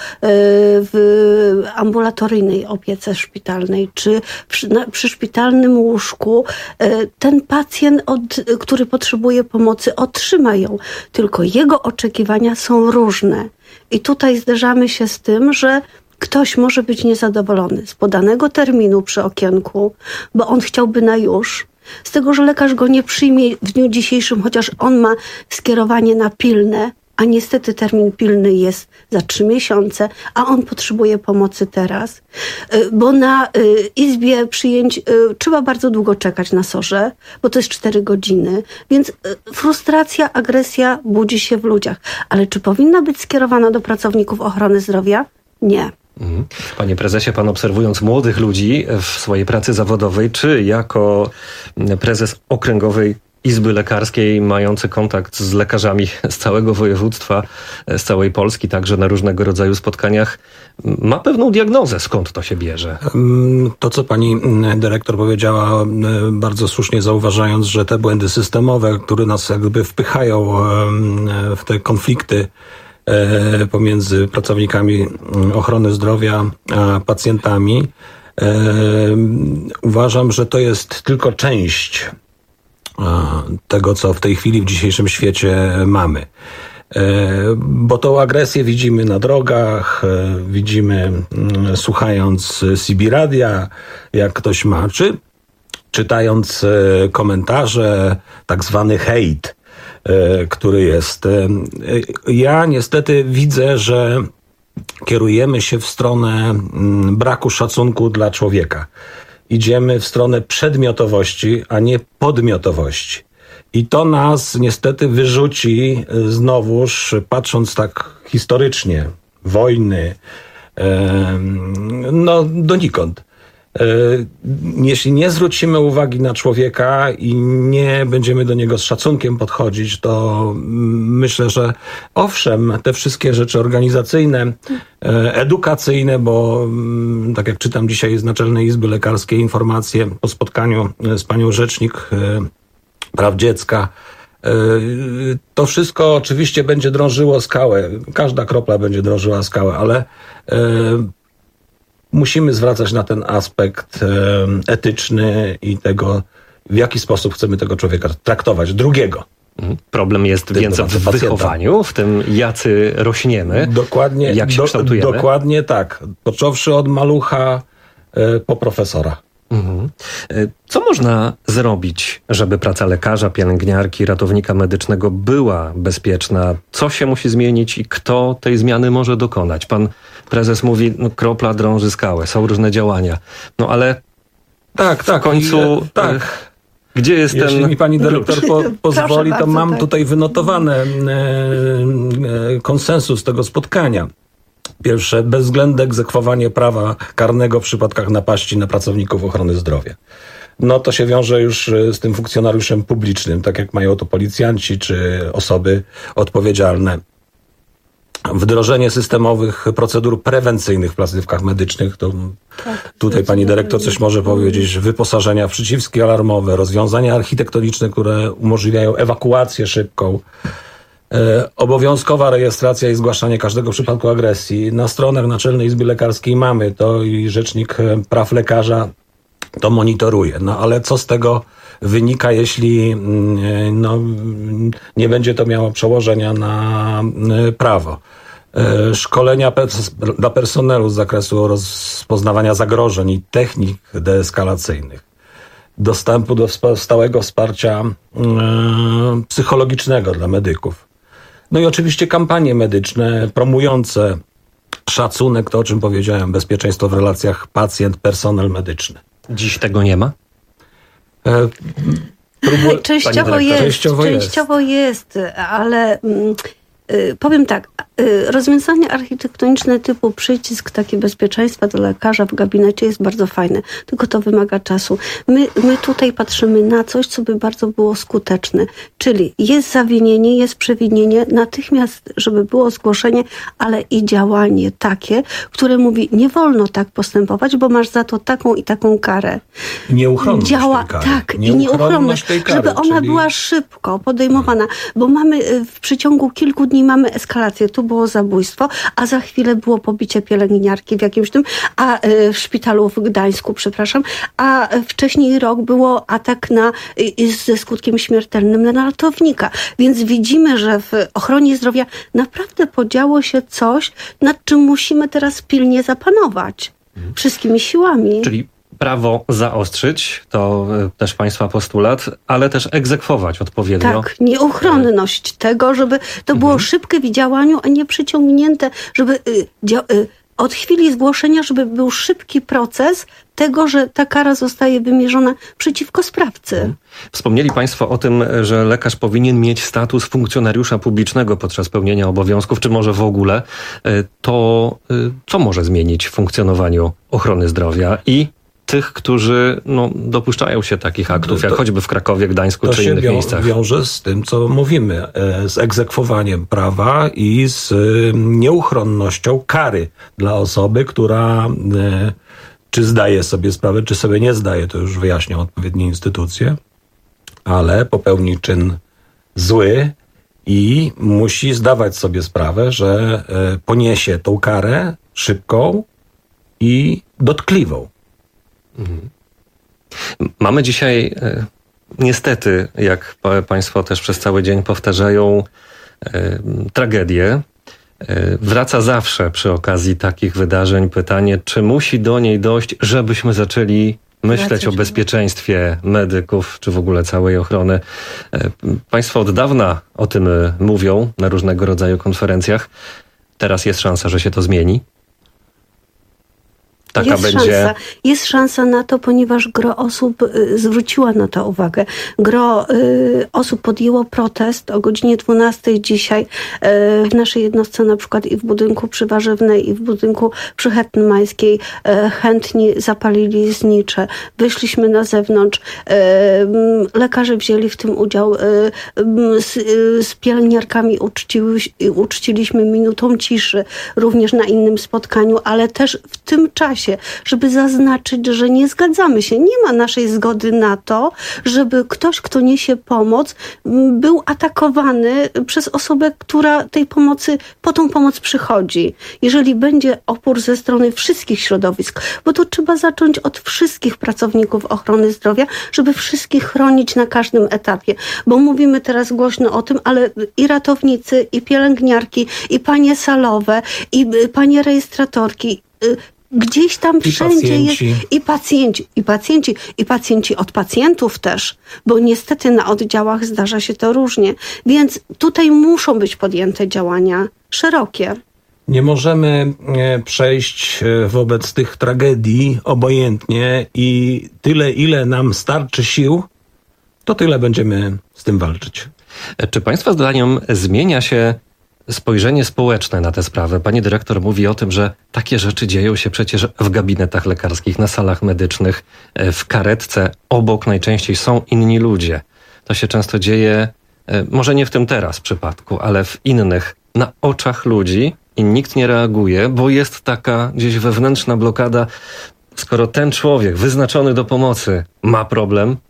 w ambulatoryjnej opiece szpitalnej, czy przy, na, przy szpitalnym łóżku, ten pacjent, od, który potrzebuje pomocy, otrzyma ją. Tylko jego oczekiwania są różne. I tutaj zderzamy się z tym, że ktoś może być niezadowolony z podanego terminu przy okienku, bo on chciałby na już, z tego, że lekarz go nie przyjmie w dniu dzisiejszym, chociaż on ma skierowanie na pilne, a niestety termin pilny jest za trzy miesiące, a on potrzebuje pomocy teraz, bo na izbie przyjęć trzeba bardzo długo czekać na sorze, bo to jest cztery godziny, więc frustracja, agresja budzi się w ludziach. Ale czy powinna być skierowana do pracowników ochrony zdrowia? Nie. Panie prezesie, pan obserwując młodych ludzi w swojej pracy zawodowej, czy jako prezes Okręgowej Izby Lekarskiej, mający kontakt z lekarzami z całego województwa, z całej Polski, także na różnego rodzaju spotkaniach, ma pewną diagnozę, skąd to się bierze? To, co pani dyrektor powiedziała, bardzo słusznie zauważając, że te błędy systemowe, które nas jakby wpychają w te konflikty pomiędzy pracownikami ochrony zdrowia a pacjentami. Uważam, że to jest tylko część tego, co w tej chwili w dzisiejszym świecie mamy. Bo tą agresję widzimy na drogach, widzimy słuchając C B radia, jak ktoś ma, czy czytając komentarze, tak zwany hejt, który jest. Ja niestety widzę, że kierujemy się w stronę braku szacunku dla człowieka. Idziemy w stronę przedmiotowości, a nie podmiotowości. I to nas niestety wyrzuci znowuż, patrząc tak historycznie, wojny, no donikąd. Jeśli nie zwrócimy uwagi na człowieka i nie będziemy do niego z szacunkiem podchodzić, to myślę, że owszem, te wszystkie rzeczy organizacyjne, edukacyjne, bo tak jak czytam dzisiaj z Naczelnej Izby Lekarskiej informacje po spotkaniu z panią rzecznik praw dziecka, to wszystko oczywiście będzie drążyło skałę. Każda kropla będzie drążyła skałę, ale musimy zwracać na ten aspekt etyczny i tego, w jaki sposób chcemy tego człowieka traktować, drugiego. Problem jest więc w wychowaniu, w tym jacy rośniemy, dokładnie, jak się do, kształtujemy. Dokładnie tak. Począwszy od malucha po profesora. Mhm. Co można zrobić, żeby praca lekarza, pielęgniarki, ratownika medycznego była bezpieczna? Co się musi zmienić i kto tej zmiany może dokonać? Pan prezes mówi, no, kropla drąży skałę, są różne działania. No ale tak, tak, w końcu... I, tak. Gdzie jest Jeśli ten mi pani dyrektor po, pozwoli, bardzo, to mam tak. tutaj wynotowane e, e, konsensus tego spotkania. Pierwsze, bezwzględne egzekwowanie prawa karnego w przypadkach napaści na pracowników ochrony zdrowia. No to się wiąże już z tym funkcjonariuszem publicznym, tak jak mają to policjanci czy osoby odpowiedzialne. Wdrożenie systemowych procedur prewencyjnych w placówkach medycznych, to tak, tutaj pani dyrektor coś może powiedzieć, wyposażenia w przyciski alarmowe, rozwiązania architektoniczne, które umożliwiają ewakuację szybką, e, obowiązkowa rejestracja i zgłaszanie każdego przypadku agresji. Na stronach Naczelnej Izby Lekarskiej mamy to i Rzecznik Praw Lekarza to monitoruje. No ale co z tego wynika, jeśli no, nie będzie to miało przełożenia na prawo? Szkolenia dla personelu z zakresu rozpoznawania zagrożeń i technik deeskalacyjnych, dostępu do stałego wsparcia psychologicznego dla medyków. No i oczywiście kampanie medyczne promujące szacunek, to o czym powiedziałem, bezpieczeństwo w relacjach pacjent-personel medyczny. Dziś tego nie ma? E, próbuję, częściowo, jest, częściowo jest, częściowo jest, ale mm, y, powiem tak, y, rozwiązanie architektoniczne typu przycisk, takie bezpieczeństwa do lekarza w gabinecie jest bardzo fajne, tylko to wymaga czasu. My, my tutaj patrzymy na coś, co by bardzo było skuteczne, czyli jest zawinienie, jest przewinienie, natychmiast, żeby było zgłoszenie, ale i działanie takie, które mówi, nie wolno tak postępować, bo masz za to taką i taką karę. Nieuchronność Działa, tej kary. tak, i nieuchronność, nieuchronność, tej kary, żeby ona czyli... była szybko podejmowana, bo mamy w przeciągu kilku dni mamy eskalację, tu było zabójstwo, a za chwilę było pobicie pielęgniarki w jakimś tym, a w szpitalu w Gdańsku, przepraszam, a wcześniej rok było atak na, ze skutkiem śmiertelnym na ratownika. Więc widzimy, że w ochronie zdrowia naprawdę podziało się coś, nad czym musimy teraz pilnie zapanować. Wszystkimi siłami. Czyli prawo zaostrzyć, to też państwa postulat, ale też egzekwować odpowiednio. Tak, nieuchronność tego, żeby to było mhm. szybkie w działaniu, a nie przyciągnięte, żeby y, dzia- y, od chwili zgłoszenia, żeby był szybki proces tego, że ta kara zostaje wymierzona przeciwko sprawcy. Wspomnieli państwo o tym, że lekarz powinien mieć status funkcjonariusza publicznego podczas pełnienia obowiązków, czy może w ogóle. To co może zmienić w funkcjonowaniu ochrony zdrowia i tych, którzy no, dopuszczają się takich aktów, jak to, choćby w Krakowie, Gdańsku czy innych wią- miejscach? To się wiąże z tym, co mówimy, z egzekwowaniem prawa i z nieuchronnością kary dla osoby, która czy zdaje sobie sprawę, czy sobie nie zdaje, to już wyjaśnią odpowiednie instytucje, ale popełni czyn zły i musi zdawać sobie sprawę, że poniesie tą karę szybką i dotkliwą. Mamy dzisiaj e, niestety, jak państwo też przez cały dzień powtarzają, e, tragedię. E, wraca zawsze przy okazji takich wydarzeń pytanie, czy musi do niej dojść, żebyśmy zaczęli myśleć o bezpieczeństwie medyków, czy w ogóle całej ochrony. E, państwo od dawna o tym mówią na różnego rodzaju konferencjach. Teraz jest szansa, że się to zmieni. Taka jest, będzie... szansa, jest szansa na to, ponieważ gro osób y, zwróciła na to uwagę. Gro y, osób podjęło protest o godzinie dwunastej dzisiaj y, w naszej jednostce, na przykład i w budynku przy Warzywnej, i w budynku przy Hetmańskiej. Y, chętni zapalili znicze. Wyszliśmy na zewnątrz. Y, lekarze wzięli w tym udział. Y, y, z, y, z pielęgniarkami uczciły, uczciliśmy minutą ciszy, również na innym spotkaniu, ale też w tym czasie, żeby zaznaczyć, że nie zgadzamy się. Nie ma naszej zgody na to, żeby ktoś, kto niesie pomoc, był atakowany przez osobę, która tej pomocy, po tą pomoc przychodzi. Jeżeli będzie opór ze strony wszystkich środowisk, bo to trzeba zacząć od wszystkich pracowników ochrony zdrowia, żeby wszystkich chronić na każdym etapie. Bo mówimy teraz głośno o tym, ale i ratownicy, i pielęgniarki, i panie salowe, i panie rejestratorki, gdzieś tam I wszędzie pacjenci. jest i pacjenci, i pacjenci, i pacjenci od pacjentów też, bo niestety na oddziałach zdarza się to różnie. Więc tutaj muszą być podjęte działania szerokie. Nie możemy przejść wobec tych tragedii obojętnie i tyle, ile nam starczy sił, to tyle będziemy z tym walczyć. Czy państwa zdaniem zmienia się spojrzenie społeczne na tę sprawę? Pani dyrektor mówi o tym, że takie rzeczy dzieją się przecież w gabinetach lekarskich, na salach medycznych, w karetce. Obok najczęściej są inni ludzie. To się często dzieje, może nie w tym teraz przypadku, ale w innych, na oczach ludzi i nikt nie reaguje, bo jest taka gdzieś wewnętrzna blokada. Skoro ten człowiek wyznaczony do pomocy ma problem,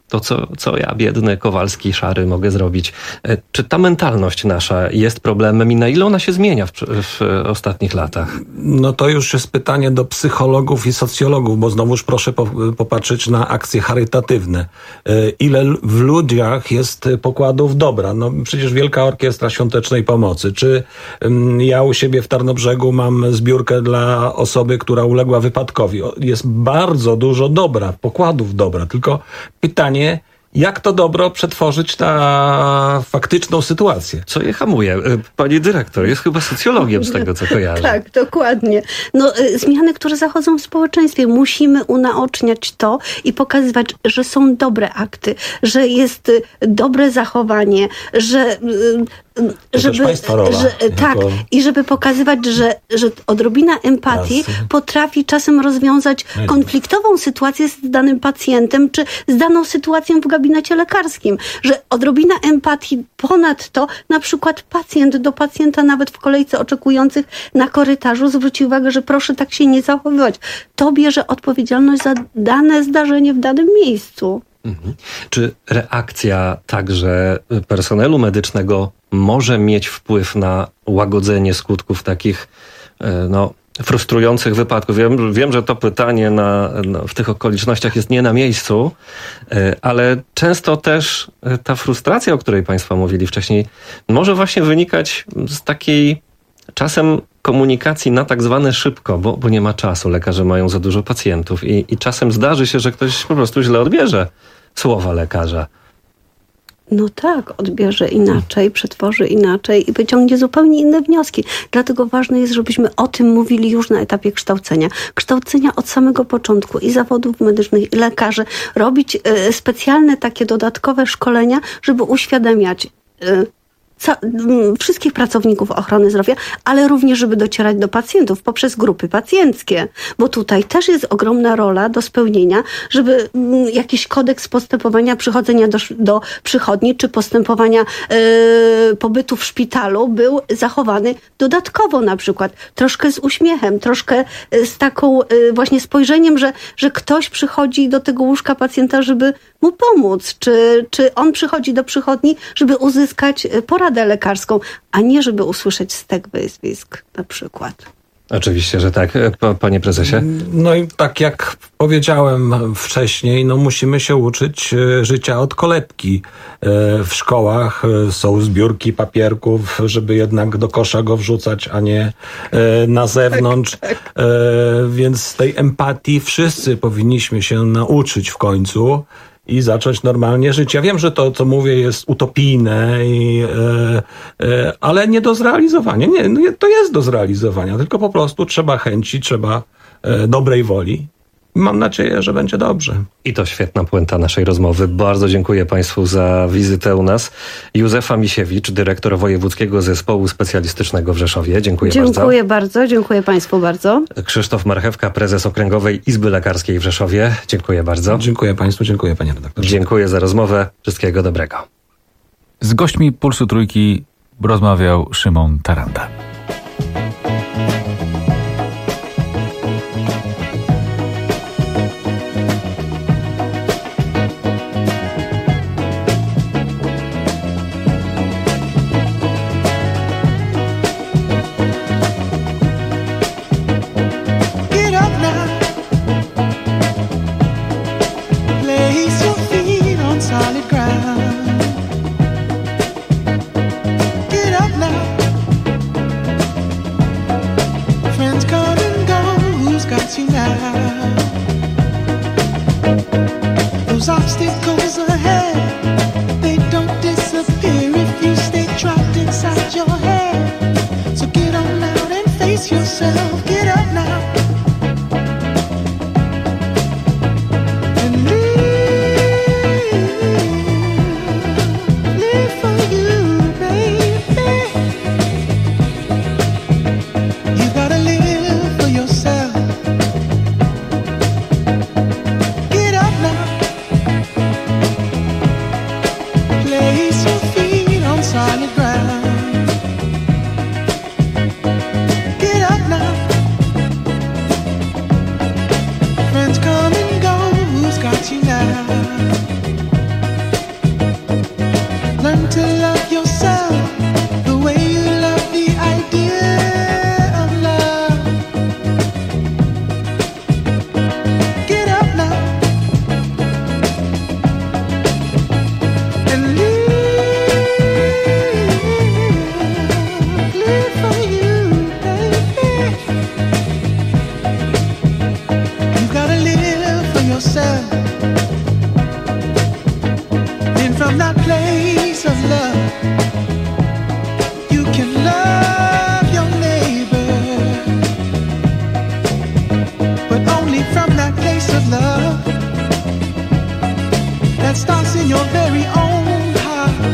to co, co ja, biedny Kowalski, szary, mogę zrobić. Czy ta mentalność nasza jest problemem i na ile ona się zmienia w, w ostatnich latach? No to już jest pytanie do psychologów i socjologów, bo znowuż proszę po, popatrzeć na akcje charytatywne. Ile w ludziach jest pokładów dobra? No przecież Wielka Orkiestra Świątecznej Pomocy. Czy ja u siebie w Tarnobrzegu mam zbiórkę dla osoby, która uległa wypadkowi? Jest bardzo dużo dobra, pokładów dobra, tylko pytanie, jak to dobro przetworzyć na faktyczną sytuację? Co je hamuje? Pani dyrektor jest chyba socjologiem z tego, co kojarzę. Tak, dokładnie. No, zmiany, które zachodzą w społeczeństwie. Musimy unaoczniać to i pokazywać, że są dobre akty, że jest dobre zachowanie, że... To żeby, państwa rola, że, tak, jako... i żeby pokazywać, że, że odrobina empatii Jasne. potrafi czasem rozwiązać konfliktową sytuację z danym pacjentem, czy z daną sytuacją w gabinecie lekarskim. Że odrobina empatii ponad to, na przykład pacjent do pacjenta nawet w kolejce oczekujących na korytarzu zwróci uwagę, że proszę tak się nie zachowywać. To bierze odpowiedzialność za dane zdarzenie w danym miejscu. Mhm. Czy reakcja także personelu medycznego może mieć wpływ na łagodzenie skutków takich no, frustrujących wypadków? Wiem, wiem, że to pytanie na, no, w tych okolicznościach jest nie na miejscu, ale często też ta frustracja, o której Państwo mówili wcześniej, może właśnie wynikać z takiej czasem komunikacji na tak zwane szybko, bo, bo nie ma czasu. Lekarze mają za dużo pacjentów i, i czasem zdarzy się, że ktoś po prostu źle odbierze słowa lekarza. No tak, odbierze inaczej, przetworzy inaczej i wyciągnie zupełnie inne wnioski. Dlatego ważne jest, żebyśmy o tym mówili już na etapie kształcenia. Kształcenia od samego początku i zawodów medycznych, i lekarzy. Robić y, specjalne takie dodatkowe szkolenia, żeby uświadamiać y, Ca- wszystkich pracowników ochrony zdrowia, ale również, żeby docierać do pacjentów poprzez grupy pacjenckie. Bo tutaj też jest ogromna rola do spełnienia, żeby mm, jakiś kodeks postępowania przychodzenia do, do przychodni, czy postępowania yy, pobytu w szpitalu był zachowany dodatkowo na przykład. Troszkę z uśmiechem, troszkę z taką yy, właśnie spojrzeniem, że, że ktoś przychodzi do tego łóżka pacjenta, żeby mu pomóc, czy, czy on przychodzi do przychodni, żeby uzyskać poradę lekarską, a nie żeby usłyszeć stek wyzwisk na przykład. Oczywiście, że tak. Panie prezesie? No i tak jak powiedziałem wcześniej, no musimy się uczyć życia od kolebki. W szkołach są zbiórki papierków, żeby jednak do kosza go wrzucać, a nie na zewnątrz. Tak, tak. Więc z tej empatii wszyscy powinniśmy się nauczyć w końcu i zacząć normalnie żyć. Ja wiem, że to, co mówię, jest utopijne, i, e, e, ale nie do zrealizowania. Nie, to jest do zrealizowania, tylko po prostu trzeba chęci, trzeba e, dobrej woli. Mam nadzieję, że będzie dobrze. I to świetna puenta naszej rozmowy. Bardzo dziękuję Państwu za wizytę u nas. Józefa Misiewicz, dyrektor Wojewódzkiego Zespołu Specjalistycznego w Rzeszowie. Dziękuję, dziękuję bardzo. Dziękuję bardzo. Dziękuję Państwu bardzo. Krzysztof Marchewka, prezes Okręgowej Izby Lekarskiej w Rzeszowie. Dziękuję bardzo. Dziękuję Państwu, dziękuję Panie redaktorze. Dziękuję za rozmowę. Wszystkiego dobrego. Z gośćmi Pulsu Trójki rozmawiał Szymon Taranda. from that place of love, you can love your neighbor, but only from that place of love that starts in your very own heart.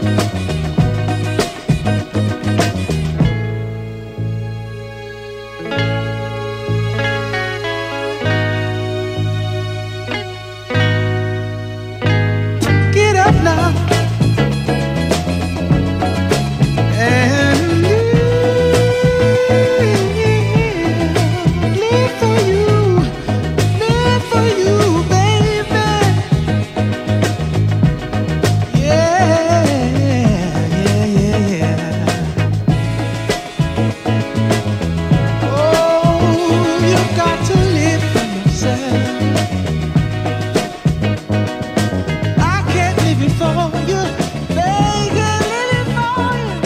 Get up now and live, live for you, live for you, baby. Yeah, yeah, yeah, yeah. Oh, you got to live for yourself. I can't live it for you. They can't live it for you.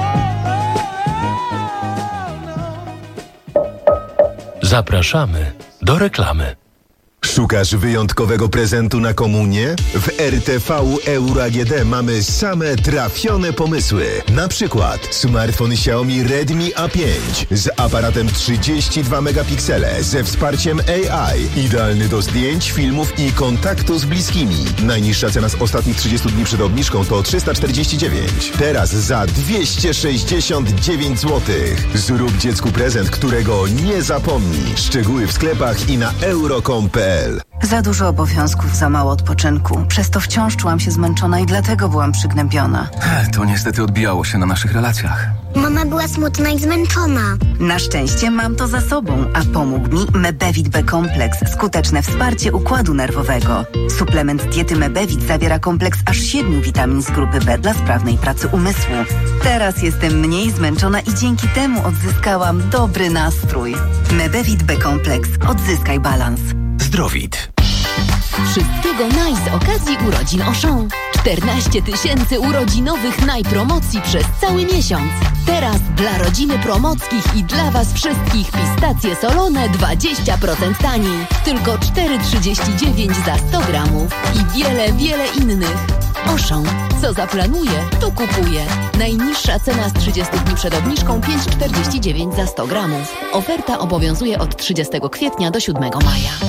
Zapraszamy do reklamy. Szukasz wyjątkowego prezentu na komunię? W R T V Euro A G D mamy same trafione pomysły. Na przykład smartfon Xiaomi Redmi A pięć z aparatem trzydzieści dwa megapiksele ze wsparciem A I. Idealny do zdjęć, filmów i kontaktu z bliskimi. Najniższa cena z ostatnich trzydziestu dni przed obniżką to trzysta czterdzieści dziewięć. Teraz za dwieście sześćdziesiąt dziewięć złotych. Zrób dziecku prezent, którego nie zapomni. Szczegóły w sklepach i na euro kropka com kropka p l. Za dużo obowiązków, za mało odpoczynku. Przez to wciąż czułam się zmęczona i dlatego byłam przygnębiona. To niestety odbijało się na naszych relacjach. Mama była smutna i zmęczona. Na szczęście mam to za sobą, a pomógł mi Mebevit B Kompleks. Skuteczne wsparcie układu nerwowego. Suplement diety Mebevit zawiera kompleks aż siedmiu witamin z grupy B dla sprawnej pracy umysłu. Teraz jestem mniej zmęczona i dzięki temu odzyskałam dobry nastrój. Mebevit B Kompleks. Odzyskaj balans. Zdrowit. Wszystkiego naj z okazji urodzin Auchan. czternaście tysięcy urodzinowych najpromocji przez cały miesiąc. Teraz dla rodziny Promockich i dla Was wszystkich pistacje solone dwadzieścia procent taniej. Tylko cztery trzydzieści dziewięć za sto gramów i wiele, wiele innych. Auchan. Co zaplanuje, to kupuje. Najniższa cena z trzydziestu dni przed obniżką pięć czterdzieści dziewięć za sto gramów. Oferta obowiązuje od trzydziestego kwietnia do siódmego maja.